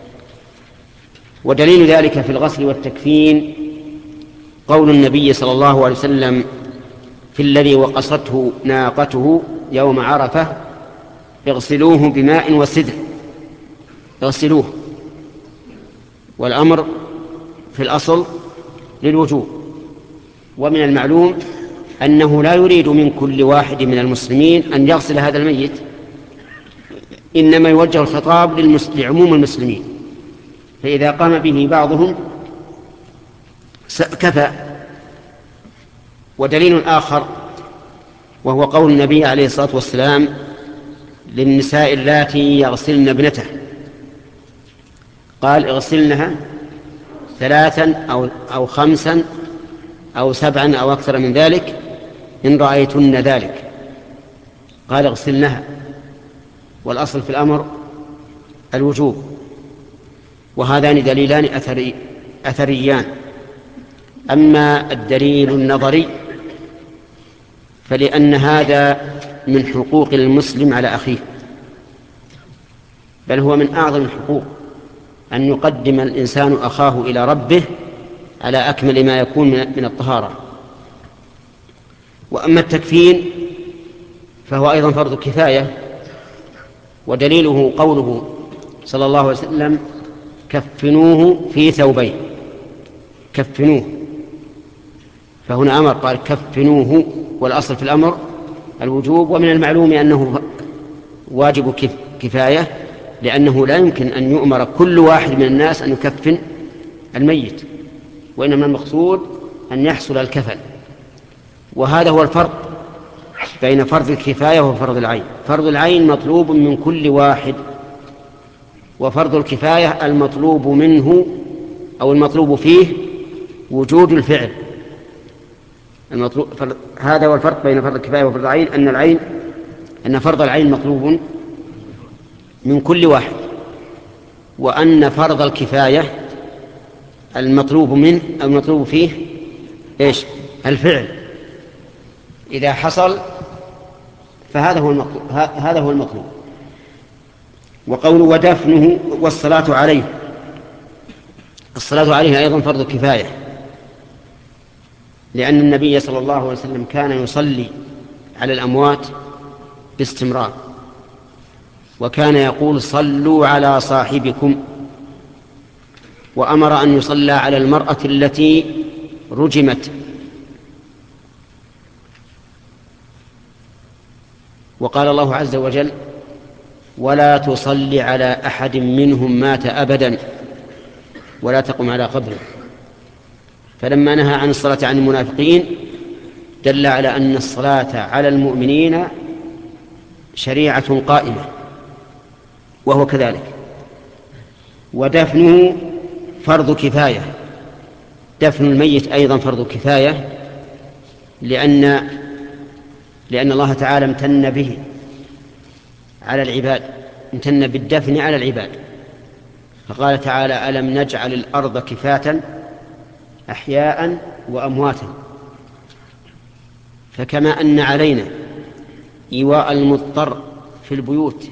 ودليل ذلك في الغسل والتكفين قول النبي صلى الله عليه وسلم في الذي وقصته ناقته يوم عرفة: اغسلوه بماء وسدر. اغسلوه، والأمر في الأصل للوجوب، ومن المعلوم أنه لا يريد من كل واحد من المسلمين أن يغسل هذا الميت، إنما يوجه الخطاب لعموم المسلمين، فإذا قام به بعضهم كفى. ودليل آخر وهو قول النبي عليه الصلاة والسلام للنساء اللاتي يغسلن ابنته، قال: اغسلنها ثلاثا أو, أو خمسا أو سبعا أو أكثر من ذلك إن رأيتن ذلك. قال: اغسلنها، والأصل في الأمر الوجوب. وهذان دليلان أثري أثريان. أما الدليل النظري فلأن هذا من حقوق المسلم على أخيه، بل هو من أعظم الحقوق أن يقدم الإنسان أخاه إلى ربه على أكمل ما يكون من الطهارة. وأما التكفين فهو أيضا فرض كفاية، ودليله قوله صلى الله عليه وسلم: كفنوه في ثوبين. كفنوه، فهنا أمر قال كفنوه، والأصل في الأمر الوجوب. ومن المعلوم أنه واجب كفاية، لأنه لا يمكن أن يؤمر كل واحد من الناس أن يكفن الميت، وإنما المقصود أن يحصل الكفن. وهذا هو الفرق بين فرض الكفاية وفرض العين. فرض العين مطلوب من كل واحد، وفرض الكفاية المطلوب منه أو المطلوب فيه وجود الفعل. المطلوب هذا هو الفرق بين فرض الكفاية وفرض العين، أن العين أن فرض العين مطلوب من كل واحد، وأن فرض الكفاية المطلوب منه أو المطلوب فيه إيش؟ الفعل. إذا حصل فهذا هو المطلوب. هذا هو المطلوب. وقوله ودفنه والصلاة عليه، الصلاة عليه أيضا فرض كفاية، لأن النبي صلى الله عليه وسلم كان يصلي على الأموات باستمرار، وكان يقول صلوا على صاحبكم، وأمر أن يصلى على المرأة التي رجمت. وقال الله عز وجل ولا تصل على أحد منهم مات أبدا ولا تقم على قبره. فلما نهى عن الصلاة عن المنافقين دل على أن الصلاة على المؤمنين شريعة قائمة، وهو كذلك. ودفنه فرض كفاية، دفن الميت أيضا فرض كفاية، لأن لأن الله تعالى امتن به على العباد، امتن بالدفن على العباد، فقال تعالى ألم نجعل الأرض كفاة أحياء وأمواتا. فكما أن علينا إيواء المضطر في البيوت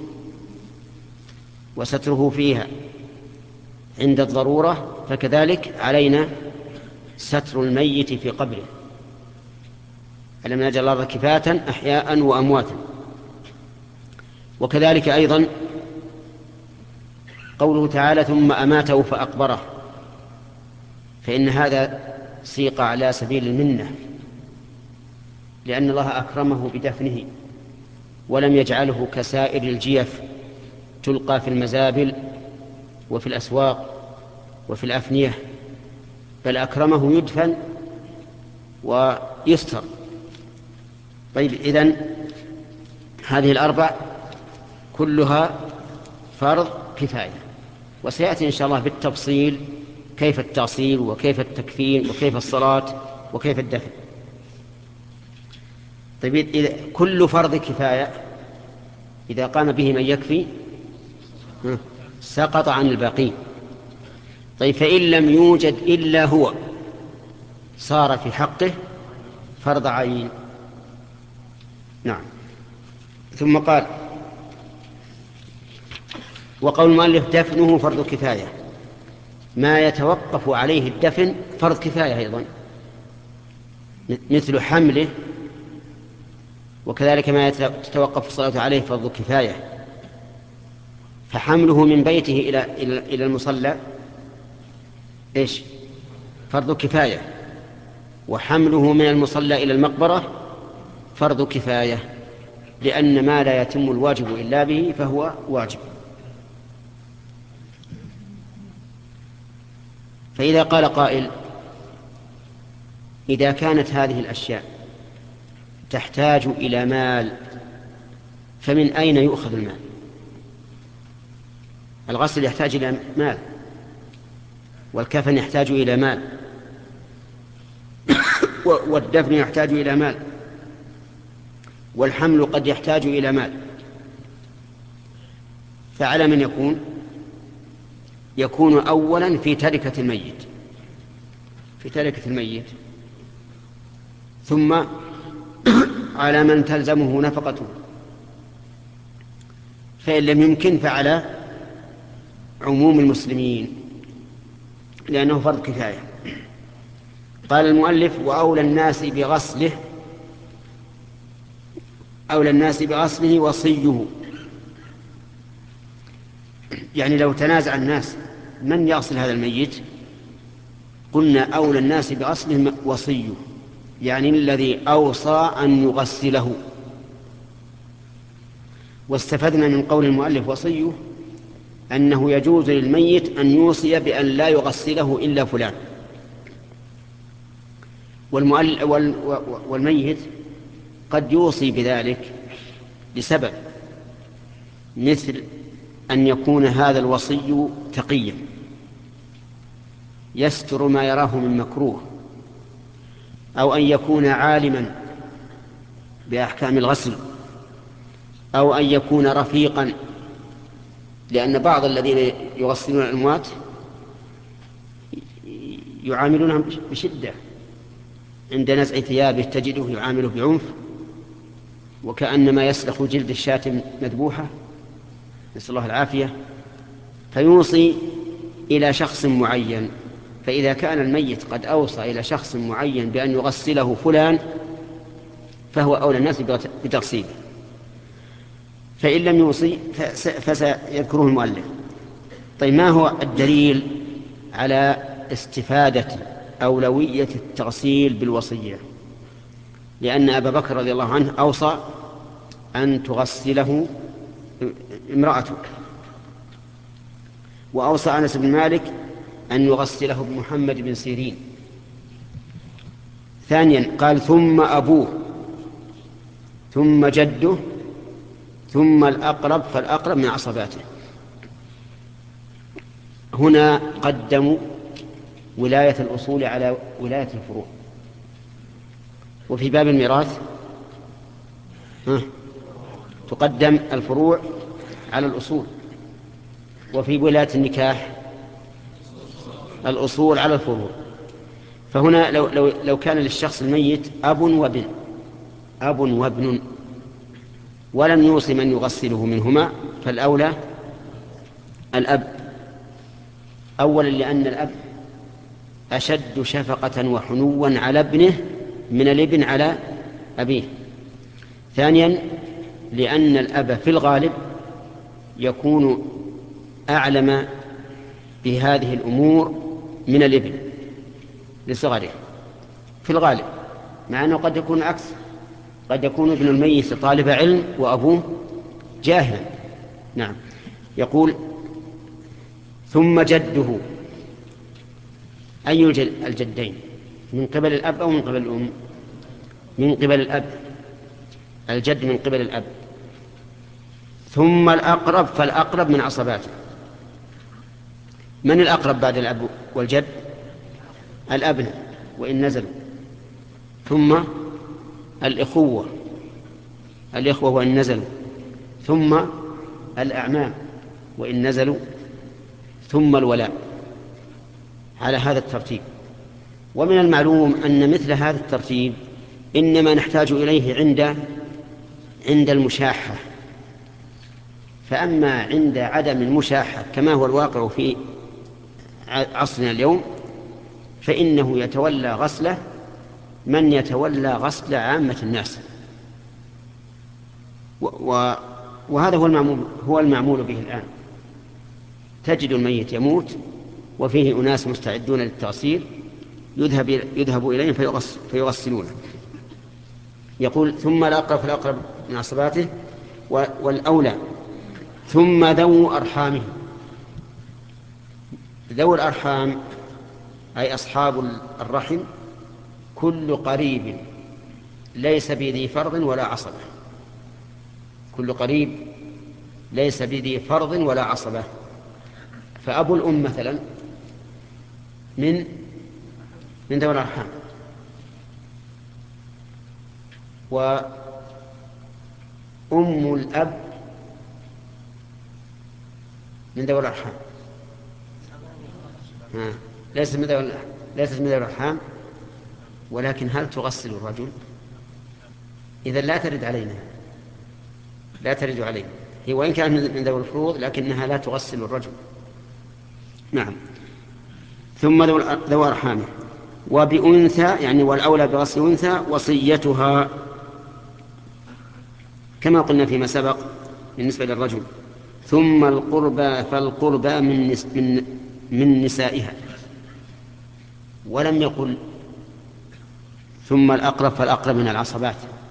وستره فيها عند الضرورة، فكذلك علينا ستر الميت في قبره. ألم نجعل الأرض كفاة أحياء وأمواتا. وكذلك أيضا قوله تعالى ثم أماته فأقبره، فإن هذا سيق على سبيل المنة، لأن الله أكرمه بدفنه ولم يجعله كسائر الجيف تلقى في المزابل وفي الأسواق وفي الأفنية، بل أكرمه يدفن ويستر. طيب، إذن هذه الأربع كلها فرض كفاية، وسيأتي إن شاء الله بالتفصيل كيف التأصيل وكيف التكفين وكيف الصلاة وكيف الدفن. طيب، إذا كل فرض كفاية إذا قام به من يكفي سقط عن الباقين. طيب، فإن لم يوجد إلا هو صار في حقه فرض عين. نعم. ثم قال وقول المؤلف دفنه فرض كفاية، ما يتوقف عليه الدفن فرض كفاية أيضا، مثل حمله، وكذلك ما تتوقف الصلاة عليه فرض كفاية. فحمله من بيته إلى إلى المصلى إيش؟ فرض كفاية. وحمله من المصلى إلى المقبرة فرض كفاية، لأن ما لا يتم الواجب إلا به فهو واجب. فإذا قال قائل إذا كانت هذه الأشياء تحتاج إلى مال فمن أين يؤخذ المال؟ الغسل يحتاج إلى مال، والكفن يحتاج إلى مال، والدفن يحتاج إلى مال، والحمل قد يحتاج إلى مال. فعلى من يكون؟ يكون أولا في تركة الميت، في تركة الميت، ثم على من تلزمه نفقته، فإن لم يمكن فعلى عموم المسلمين لأنه فرض كفاية. قال المؤلف وأولى الناس بغسله أولى الناس بغسله وصيه، يعني لو تنازع الناس من يغسل هذا الميت قلنا أولى الناس بغسله وصيه، يعني الذي أوصى أن يغسله. واستفدنا من قول المؤلف وصيه أنه يجوز للميت أن يوصي بأن لا يغسله إلا فلان، والميت قد يوصي بذلك لسبب، مثل أن يكون هذا الوصي تقيا يستر ما يراه من مكروه، أو أن يكون عالما بأحكام الغسل، أو أن يكون رفيقا، لأن بعض الذين يغسلون الأموات يعاملونهم بشدة، عند نزع ثيابه تجده يعامله بعنف وكأنما يسلخ جلد الشاة مذبوحة، نسأل الله العافية. فيوصي إلى شخص معين، فإذا كان الميت قد أوصى إلى شخص معين بأن يغسله فلان فهو أولى الناس بتغسيله. فإن لم يوصي فسيذكره المؤلف. طيب ما هو الدليل على استفادة أولوية التغسيل بالوصية؟ لأن أبا بكر رضي الله عنه أوصى أن تغسله امرأته، وأوصى أنس بن مالك أن يغسله بمحمد بن سيرين. ثانيا قال ثم أبوه ثم جده ثم الأقرب فالأقرب من عصباته. هنا قدموا ولاية الأصول على ولاية الفروع. وفي باب الميراث تقدم الفروع على الأصول. وفي ولاية النكاح الأصول على الفروع. فهنا لو, لو, لو كان للشخص الميت أب وابن أب وابن ولم يوصي من يغسله منهما فالأولى الأب. أولا لأن الأب أشد شفقة وحنوا على ابنه من الابن على أبيه. ثانيا لأن الأب في الغالب يكون أعلم بهذه الأمور من الابن لصغره في الغالب، مع أنه قد يكون عكس، قد يكون ابن الميت طالب علم وأبوه جاهلا. نعم. يقول ثم جده. أي الجدين؟ من قبل الأب أو من قبل الأم؟ من قبل الأب، الجد من قبل الأب. ثم الأقرب فالأقرب من عصباته. من الأقرب بعد الأب والجد؟ الأبناء وإن نزلوا. ثم الإخوة الإخوة وإن نزلوا. ثم الأعمام وإن نزلوا. ثم الولاء، على هذا الترتيب. ومن المعلوم أن مثل هذا الترتيب إنما نحتاج إليه عند عند المشاحة. فأما عند عدم المشاحة كما هو الواقع في عصرنا اليوم فإنه يتولى غسله من يتولى غسل عامة الناس. و وهذا هو المعمول, هو المعمول به الآن. تجد الميت يموت وفيه أناس مستعدون للتغسيل يذهب, يذهب إليهم فيغسل فيغسلونه. يقول ثم الأقرب فالأقرب من عصباته والأولى. ثم ذو أرحامه. ذو الأرحام أي أصحاب الرحم كل قريب ليس بذي فرض ولا عصبة. كل قريب ليس بذي فرض ولا عصبة. فأبو الأم مثلا من من ذوي الأرحام، وأم الأب من ذوي الأرحام. ليست من ذوي ليست من ذوي الأرحام، ولكن هل تغسل الرجل؟ إذا لا ترد علينا، لا ترد علينا. هي وإن كانت من ذوي الفروض لكنها لا تغسل الرجل. نعم. ثم ذو أرحامه. وبأنثى يعني والأولى بغسل أنثى وصيتها كما قلنا فيما سبق بالنسبة للرجل. ثم القربى فالقربى من, نس من, من نسائها. ولم يقل ثم الأقرب فالأقرب من العصبات،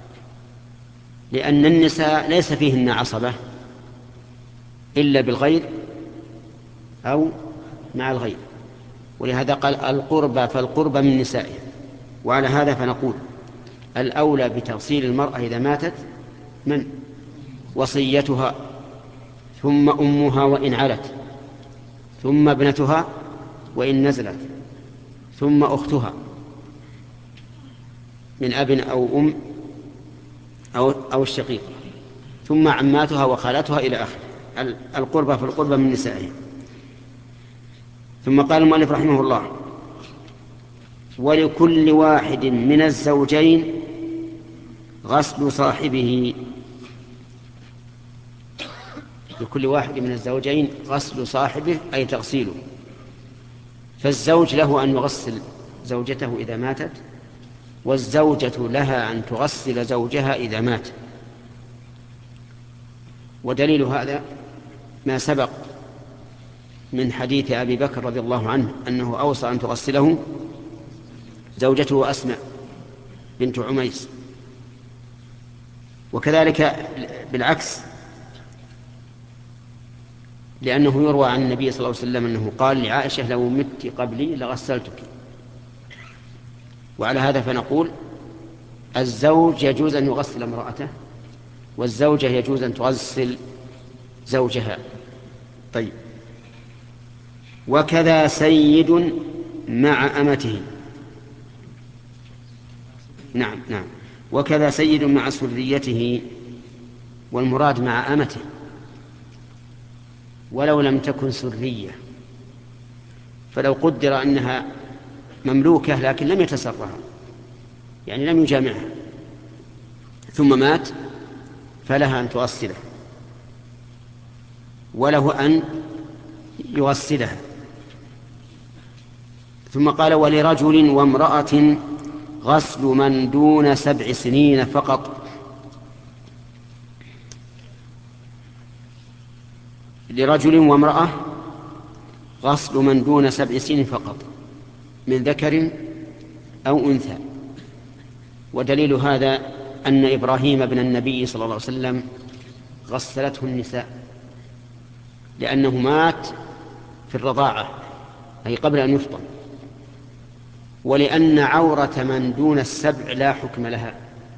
لأن النساء ليس فيهن عصبة إلا بالغير أو مع الغير، ولهذا قال القربى فالقربى من نسائها. وعلى هذا فنقول الأولى بتغسيل المرأة إذا ماتت من وصيتها، ثم أمها وإن علت، ثم ابنتها وإن نزلت، ثم أختها من أب أو أم أو, أو الشقيق، ثم عماتها وخالتها إلى آخر. القربى فالقربى من نسائها. ثم قال المؤلف رحمه الله ولكل واحد من الزوجين غسل صاحبه. لكل واحد من الزوجين غسل صاحبه أي تغسيله. فالزوج له أن يغسل زوجته إذا ماتت والزوجة لها أن تغسل زوجها إذا مات. ودليل هذا ما سبق من حديث أبي بكر رضي الله عنه أنه أوصى أن تغسله زوجته أسماء بنت عميس. وكذلك بالعكس، لأنه يروى عن النبي صلى الله عليه وسلم أنه قال لعائشة: لو مت قبلي لغسلتك. وعلى هذا فنقول الزوج يجوز أن يغسل امرأته، والزوجة يجوز أن تغسل زوجها. طيب. وكذا سيد مع أمته. نعم نعم وكذا سيد مع سريته، والمراد مع أمته، ولو لم تكن سرية، فلو قدر أنها مملوكة لكن لم يتسرها، يعني لم يجامعها ثم مات، فلها أن تغسله، وله أن يغسلها. ثم قال: ولرجل وامرأة غسل من دون سبع سنين فقط. لرجل وامرأة غسل من دون سبع سنين فقط، من ذكر أو أنثى. ودليل هذا أن إبراهيم ابن النبي صلى الله عليه وسلم غسلته النساء، لأنه مات في الرضاعة، أي قبل أن يفطم، ولأن عورة من دون السبع لا حكم لها.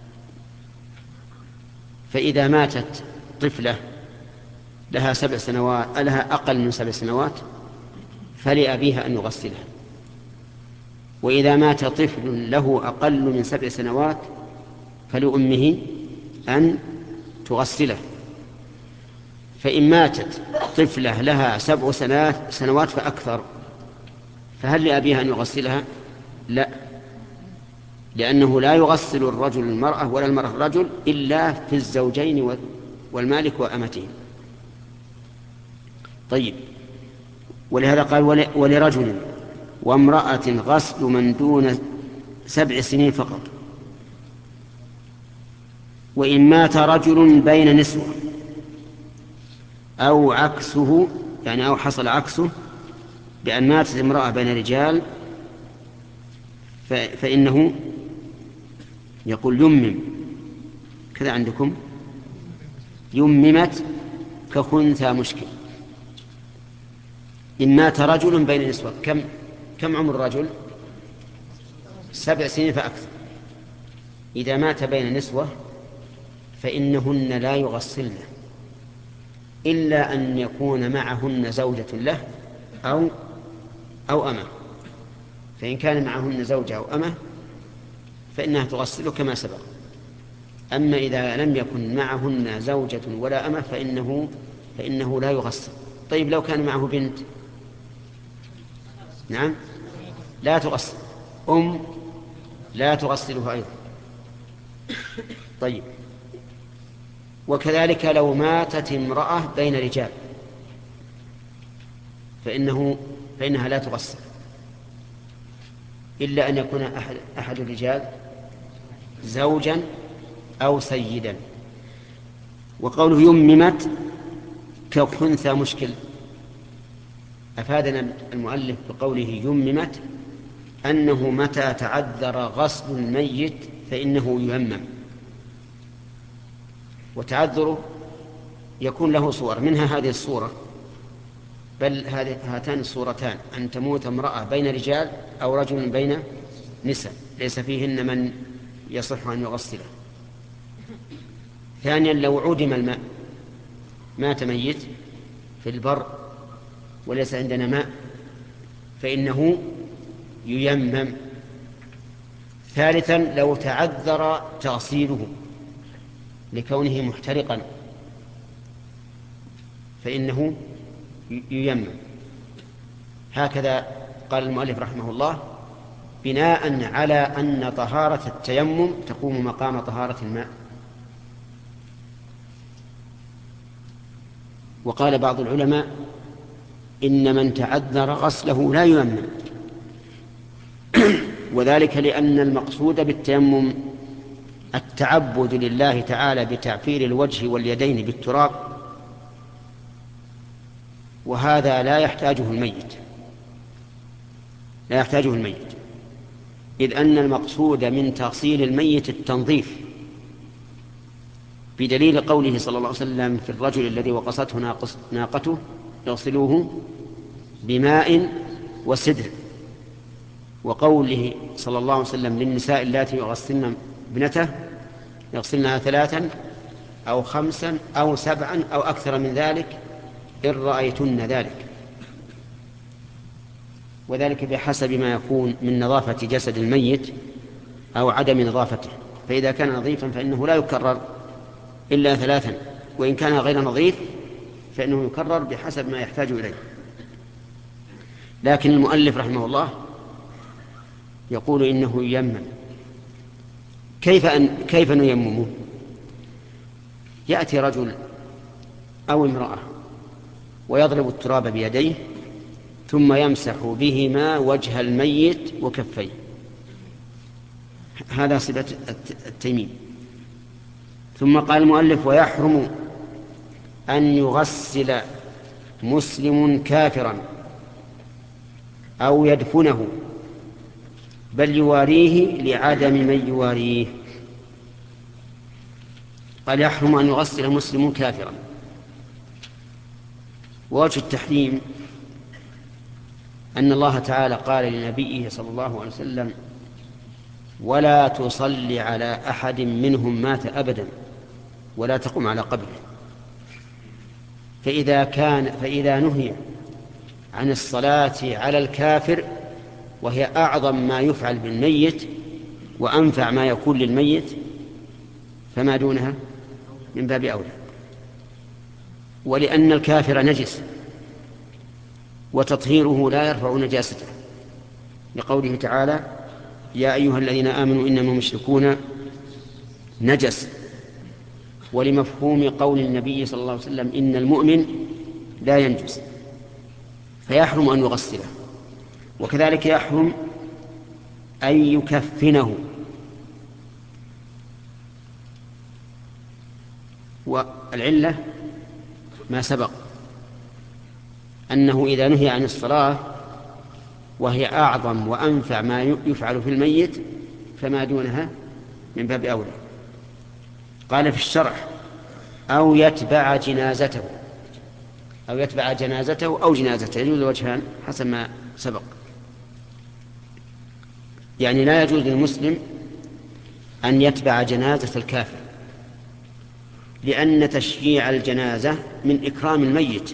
فإذا ماتت طفلة لها سبع سنوات لها أقل من سبع سنوات فلأبيها أن يغسلها، وإذا مات طفل له أقل من سبع سنوات فلأمه أن تغسله. فإن ماتت طفلة لها سبع سنوات فأكثر فهل لأبيها أن يغسلها؟ لا، لأنه لا يغسل الرجل المرأة ولا المرأة الرجل إلا في الزوجين والمالك وأمته. طيب. ولهذا قال: ولرجل وامرأة غسل من دون سبع سنين فقط. وإن مات رجل بين نسوة أو عكسه، يعني أو حصل عكسه بأن ماتت امرأة بين رجال، فإنه يقول يمم، كذا عندكم يممت كخنثى مشكل. إن مات رجل بين نسوة، كم كم عمر الرجل؟ سبع سنين فأكثر. إذا مات بين نسوة فإنهن لا يغسلن إلا أن يكون معهن زوجة له أو أو أمه. فإن كان معهن زوجة أو أمه فإنها تغسل كما سبق. أما إذا لم يكن معهن زوجة ولا أمه فإنه فإنه لا يغسل. طيب، لو كان معه بنت؟ نعم، لا تغسل. أم لا تغسلها أيضا. طيب. وكذلك لو ماتت امرأة بين رجال فإنه فإنها لا تغسل إلا أن يكون أحد, أحد الرجال زوجا أو سيدا. وقوله يممت كخنثى مشكل، أفادنا المؤلف بقوله يممت أنه متى تعذر غسل الميت فإنه يمم. وتعذره يكون له صور، منها هذه الصورة، بل هاتان الصورتان: أن تموت امرأة بين رجال أو رجل بين نساء ليس فيهن من يصح أن يغسله. ثانيا، لو عدم الماء، مات ميت في البر وليس عندنا ماء فإنه ييمم. ثالثا، لو تعذر تغسيله لكونه محترقا فإنه ييمم. هكذا قال المؤلف رحمه الله بناء على أن طهارة التيمم تقوم مقام طهارة الماء. وقال بعض العلماء إن من تعذر غسله لا ييمم وذلك لأن المقصود بالتيمم التعبد لله تعالى بتعفير الوجه واليدين بالتراب، وهذا لا يحتاجه الميت لا يحتاجه الميت إذ أن المقصود من تغسيل الميت التنظيف، بدليل قوله صلى الله عليه وسلم في الرجل الذي وقصته ناقته يغسلوه بماء وسدر، وقوله صلى الله عليه وسلم للنساء اللاتي يغسلن ابنته يغسلنها ثلاثا أو خمسا أو سبعا أو أكثر من ذلك إن رأيتن ذلك، وذلك بحسب ما يكون من نظافة جسد الميت أو عدم نظافته، فإذا كان نظيفا فإنه لا يكرر إلا ثلاثا، وإن كان غير نظيف فإنه يكرر بحسب ما يحتاج إليه. لكن المؤلف رحمه الله يقول إنه ييمم. كيف أن كيف نيممه؟ يأتي رجل أو امرأة ويضرب التراب بيديه ثم يمسح بهما وجه الميت وكفيه، هذا صفة التيميم. ثم قال المؤلف: ويحرم أن يغسل مسلم كافرا أو يدفنه بل يواريه لعدم من يواريه. قال: يحرم أن يغسل مسلم كافرا. ووجه التحريم أن الله تعالى قال لنبيه صلى الله عليه وسلم: ولا تصلي على أحد منهم مات أبدا ولا تقم على قبره. فإذا كان فإذا نهي عن الصلاة على الكافر وهي أعظم ما يفعل بالميت وأنفع ما يكون للميت فما دونها من باب أولى، ولأن الكافر نجس وتطهيره لا يرفع نجاسته، لقوله تعالى: يا أيها الذين آمنوا إنما المشركون نجس، ولمفهوم قول النبي صلى الله عليه وسلم: إن المؤمن لا ينجس، فيحرم أن يغسله. وكذلك يحرم أن يكفنه، والعلة ما سبق أنه إذا نهي عن الصلاة وهي أعظم وأنفع ما يفعل في الميت فما دونها من باب أولى. قال في الشرح: أو يتبع جنازته أو يتبع جنازته أو جنازته، يجوز الوجهان حسب ما سبق. يعني لا يجوز للمسلم أن يتبع جنازة الكافر، لأن تشييع الجنازة من إكرام الميت،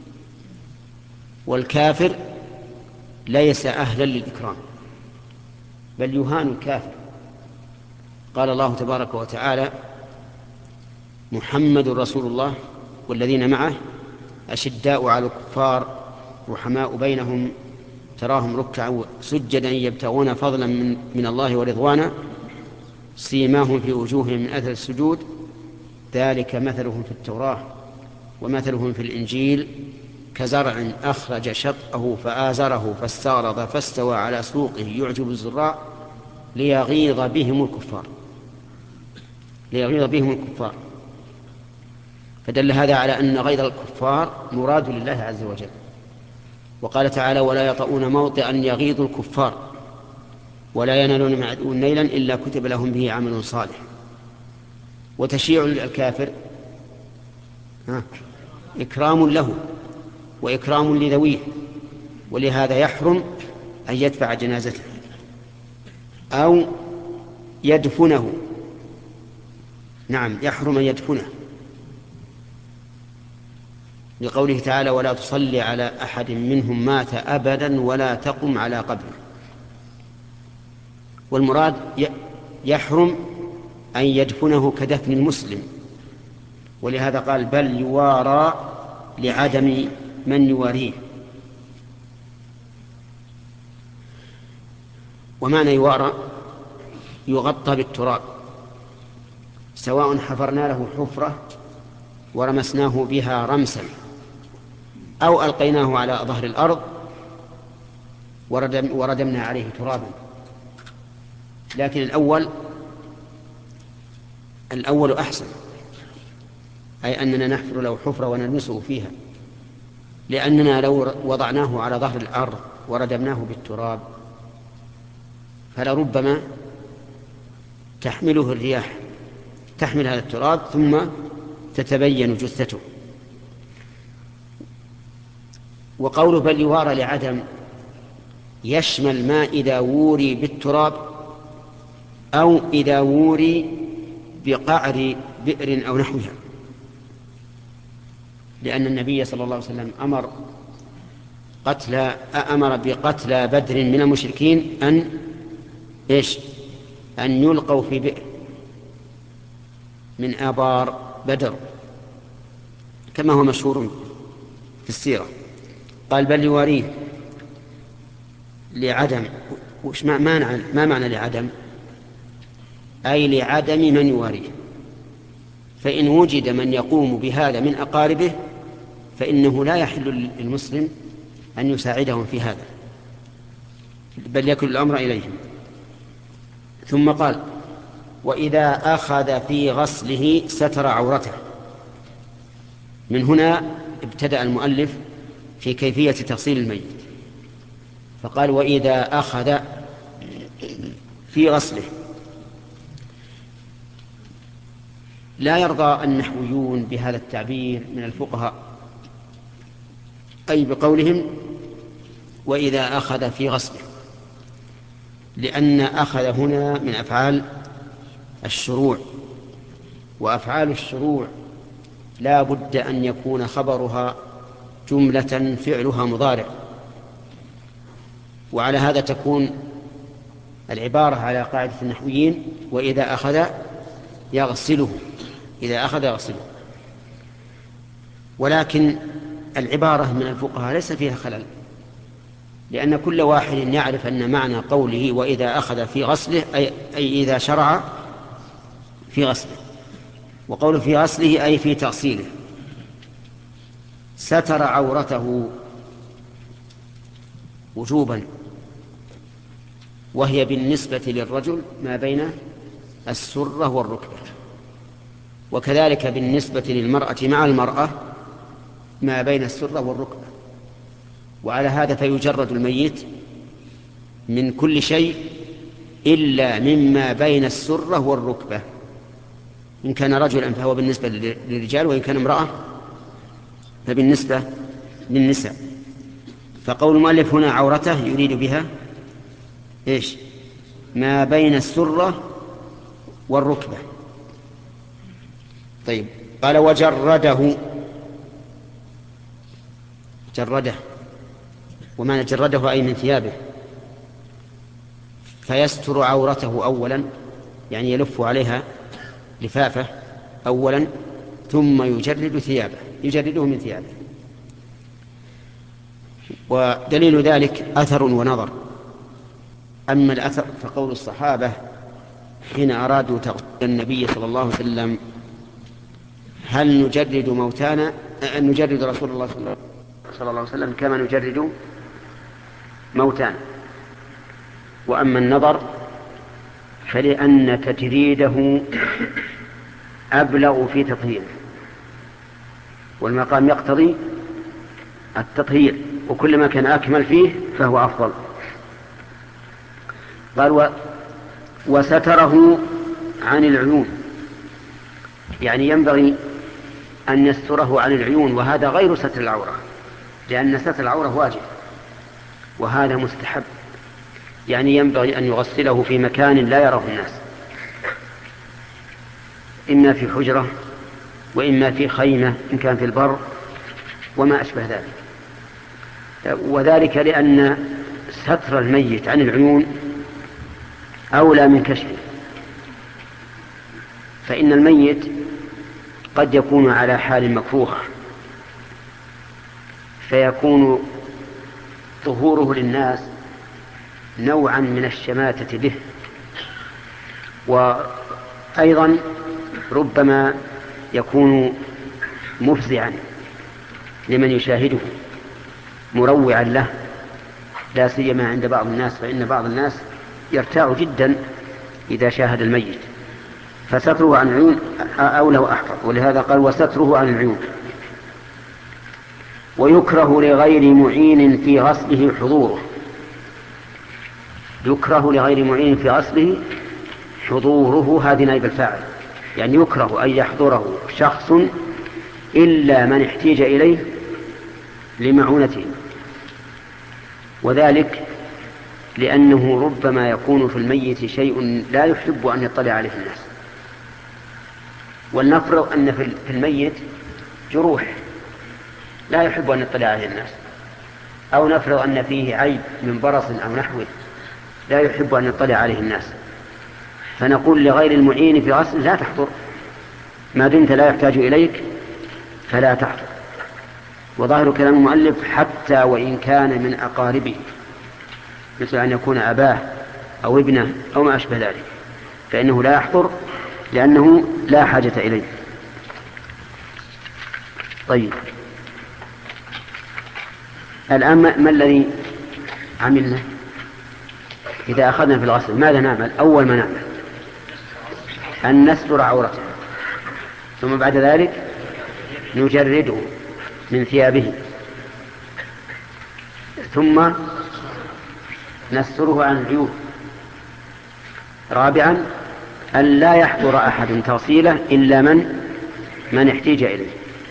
والكافر ليس أهلا للإكرام بل يهان الكافر. قال الله تبارك وتعالى: محمد رسول الله والذين معه أشداء على الكفار رحماء بينهم تراهم ركعا سجدا يبتغون فضلا من, من الله ورضوانا سيماهم في وجوههم من أثر السجود ذلك مثلهم في التوراة ومثلهم في الإنجيل كزرع أخرج شطأه فآزره فاستغلظ فاستوى على سوقه يعجب الزراع ليغيظ بهم الكفار ليغيظ بهم الكفار فدل هذا على أن غيظ الكفار مراد لله عز وجل. وقال تعالى: ولا يطؤون موطئا يغيظ الكفار ولا ينالون من عدو نيلا إلا كتب لهم به عمل صالح. وتشيع الكافر إكرام له وإكرام لذويه، ولهذا يحرم أن يدفع جنازته أو يدفنه. نعم، يحرم أن يدفنه لقوله تعالى: ولا تصلي على أحد منهم مات أبدا ولا تقم على قبره. والمراد يحرم أن يدفنه كدفن المسلم، ولهذا قال: بل يوارى لعدم من يواريه. ومعنى يوارى يغطى بالتراب، سواء حفرنا له حفرة ورمسناه بها رمسا أو ألقيناه على ظهر الأرض وردم وردمنا عليه ترابا، لكن الأول الأول أحسن، أي أننا نحفر له حفرة ونلمسه فيها، لأننا لو وضعناه على ظهر الأرض وردمناه بالتراب فلربما تحمله الرياح، تحمل هذا التراب ثم تتبين جثته. وقوله بل يوارى لعدم يشمل ما إذا ووري بالتراب أو إذا ووري بقعر بئر أو نحوها، لأن النبي صلى الله عليه وسلم أمر قتل أمر بقتل بدر من المشركين أن إيش أن يلقوا في بئر من آبار بدر كما هو مشهور في السيرة. قال بل يواريه لعدم، وش ما معنى ما معنى لعدم؟ أي لعدم من يواريه، فإن وجد من يقوم بهذا من أقاربه فإنه لا يحل للمسلم أن يساعدهم في هذا، بل يكن الأمر إليهم. ثم قال وإذا أخذ في غسله ستر عورته. من هنا ابتدأ المؤلف في كيفية تغسيل الميت، فقال وإذا أخذ في غسله. لا يرضى النحويون بهذا التعبير من الفقهاء، أي بقولهم وإذا أخذ في غسله، لأن أخذ هنا من أفعال الشروع، وأفعال الشروع لا بد أن يكون خبرها جملة فعلها مضارع، وعلى هذا تكون العبارة على قاعدة النحويين وإذا أخذ يغسله، إذا أخذ يغسله. ولكن العبارة من الفقهاء ليس فيها خلل، لأن كل واحد يعرف أن معنى قوله وإذا أخذ في غسله أي, أي إذا شرع في غسله، وقوله في غسله أي في تغسيله. ستر عورته وجوبا، وهي بالنسبة للرجل ما بين السرة والركبة، وكذلك بالنسبة للمرأة مع المرأة ما بين السرة والركبة. وعلى هذا فيجرد الميت من كل شيء إلا مما بين السرة والركبة، إن كان رجلا فهو بالنسبة للرجال، وإن كان امرأة فبالنسبة للنساء. فقول المؤلف هنا عورته يريد بها إيش؟ ما بين السرة والركبة. طيب قال وجرده، جرده، ومعنى جرده أي من ثيابه، فيستر عورته أولا، يعني يلف عليها لفافة أولا، ثم يجرد ثيابه، يجرده من ثيابه. ودليل ذلك أثر ونظر. أما الأثر فقول الصحابة حين أرادوا تغسيل النبي صلى الله عليه وسلم هل نجرد موتانا، أن نجرد رسول الله صلى الله عليه وسلم كما نجرد موتانا. وأما النظر فلأن تجريده أبلغ في تطهيره، والمقام يقتضي التطهير، وكلما كان أكمل فيه فهو أفضل. قال وستره عن العيون، يعني ينبغي أن يستره عن العيون، وهذا غير ستر العورة، لأن ستر العورة واجب وهذا مستحب، يعني ينبغي أن يغسله في مكان لا يراه الناس، إما في حجرة وإما في خيمة إن كان في البر وما أشبه ذلك. وذلك لأن ستر الميت عن العيون أولى من كشفه، فإن الميت قد يكون على حال مكروهة فيكون ظهوره للناس نوعا من الشماتة به، وأيضا ربما يكون مفزعا لمن يشاهده، مروعا له، لا سيما عند بعض الناس، فإن بعض الناس يرتاع جدا إذا شاهد الميت، فستره عن العيون أولى وأحفظ، ولهذا قال وستره عن العيون. ويكره لغير معين في غسله حضوره. يكره لغير معين في غسله حضوره، هذه نائب الفاعل، يعني يكره أن يحضره شخص إلا من احتيج إليه لمعونته، وذلك لأنه ربما يكون في الميت شيء لا يحب أن يطلع عليه الناس. ولنفرض أن في الميت جروح لا يحب أن يطلع عليه الناس، أو نفرض أن فيه عيب من برص أو نحوه لا يحب أن يطلع عليه الناس، فنقول لغير المعين في غسل لا تحضر، ما دمت لا يحتاج إليك فلا تحضر. وظاهر كلام المؤلف حتى وإن كان من أقاربه، مثل أن يكون أباه أو ابنه أو ما أشبه ذلك، فإنه لا يحضر لأنه لا حاجة إليه. طيب، الآن ما الذي عملنا؟ إذا أخذنا في الغسل ماذا نعمل؟ أول ما نعمل أن نستر عورته، ثم بعد ذلك نجرده من ثيابه، ثم نستره عن العيوب. رابعا أن لا يحضر أحد تغسيله إلا من من احتاج إليه.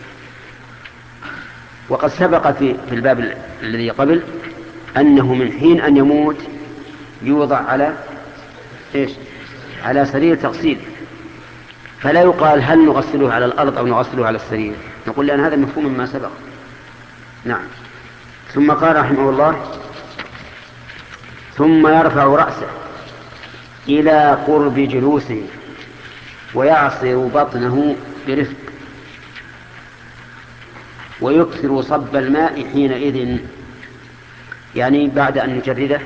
وقد سبق في الباب الذي قبل أنه من حين أن يموت يوضع على إيش؟ على سرير تغسيل، فلا يقال هل نغسله على الأرض أو نغسله على السرير، نقول لأن هذا مفهوم مما سبق. نعم. ثم قال رحمه الله ثم يرفع رأسه إلى قرب جلوسه ويعصر بطنه برفق ويكثر صب الماء حينئذ، يعني بعد أن نجرده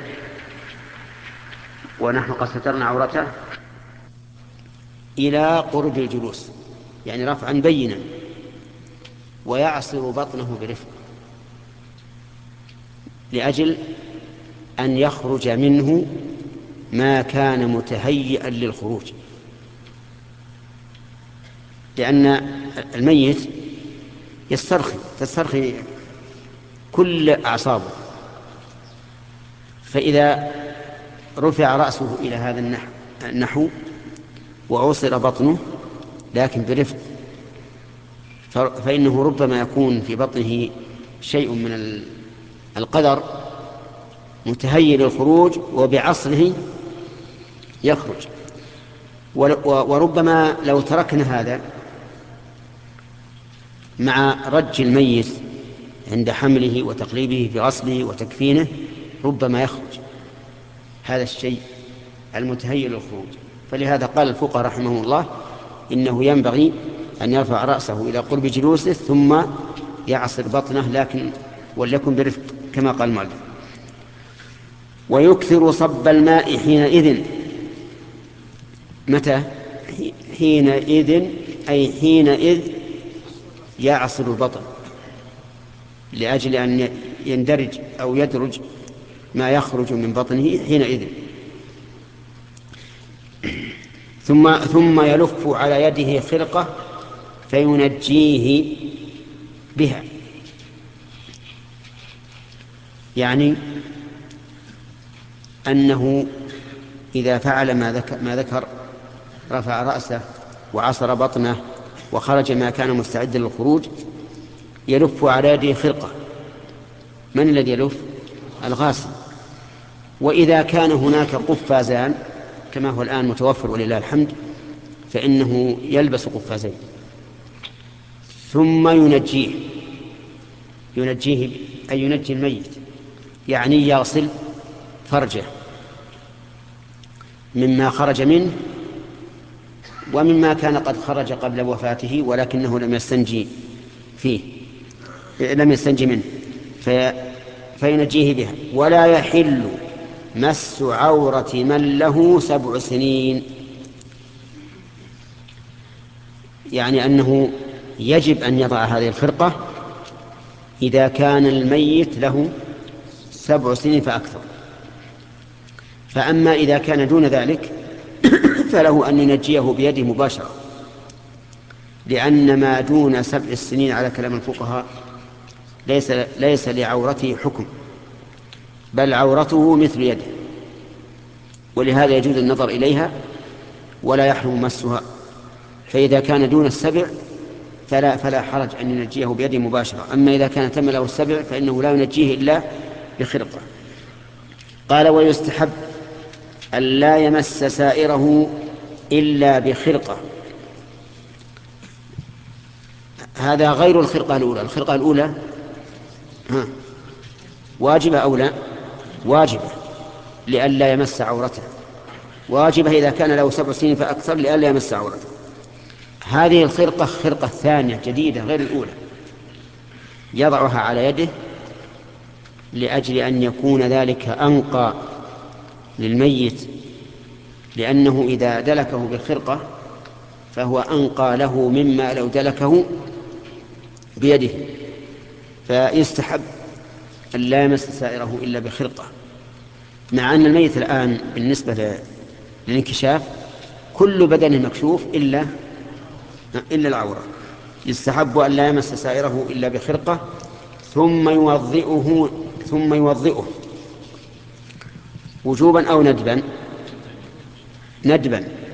ونحن قد سترنا عورته إلى قرب الجلوس، يعني رفعا بينا، ويعصر بطنه برفق لأجل أن يخرج منه ما كان متهيئا للخروج، لأن الميت يسترخي تسترخي كل أعصابه، فإذا رفع رأسه إلى هذا النحو وعصر بطنه لكن برفق، فإنه ربما يكون في بطنه شيء من القدر متهيئ للخروج، وبعصره يخرج. وربما لو تركنا هذا مع رج الميت عند حمله وتقليبه في غسله وتكفينه ربما يخرج هذا الشيء المتهيئ للخروج. فلهذا قال الفقهاء رحمه الله إنه ينبغي أن يرفع رأسه إلى قرب جلوسه ثم يعصر بطنه، لكن وليكن برفق كما قال المؤلف. ويكثر صب الماء حينئذ. متى؟ حينئذ أي حينئذ يعصر البطن، لأجل أن يندرج أو يدرج ما يخرج من بطنه حينئذ. ثم ثم يلف على يده خرقة فينجيه بها، يعني أنه إذا فعل ما ذكر, ما ذكر رفع رأسه وعصر بطنه وخرج ما كان مستعدا للخروج، يلف على يده خرقة. من الذي يلف؟ الغاسل. وإذا كان هناك قفازان كما هو الآن متوفر ولله الحمد فإنه يلبس قفازين ثم ينجيه ينجيه أي ينجي الميت، يعني يغسل فرجه مما خرج منه ومما كان قد خرج قبل وفاته ولكنه لم يستنجي فيه لم يستنجي منه في فينجيه بها. ولا يحل مس عورة من له سبع سنين، يعني أنه يجب أن يضع هذه الخرقة إذا كان الميت له سبع سنين فأكثر. فأما إذا كان دون ذلك فله أن ينجيه بيده مباشرة، لأن ما دون سبع السنين على كلام الفقهاء ليس, ليس لعورته حكم، بل عورته مثل يده، ولهذا يجوز النظر إليها ولا يحرم مسها. فإذا كان دون السبع فلا, فلا حرج أن ينجيه بيده مباشرة. أما إذا كان تم له السبع فإنه لا ينجيه إلا بخرقة. قال ويستحب أن لا يمس سائره إلا بخرقة. هذا غير الخرقة الأولى. الخرقة الأولى ها واجبة أو لا؟ واجبة لئلا يمس عورته، واجبة إذا كان له سبع سنين فأكثر لئلا يمس عورته. هذه الخرقة خرقة ثانية جديدة غير الأولى، يضعها على يده لأجل أن يكون ذلك أنقى للميت، لأنه إذا دلكه بالخرقة فهو أنقى له مما لو دلكه بيده. فيستحب أن لا يمس سائره إلا بخرقة، مع أن الميت الآن بالنسبة للانكشاف كل بدنه مكشوف إلا إلا العورة. يستحب أن لا يمس سائره إلا بخرقة ثم يوضئه ثم يوضئه وجوبا أو ندبا. ندبا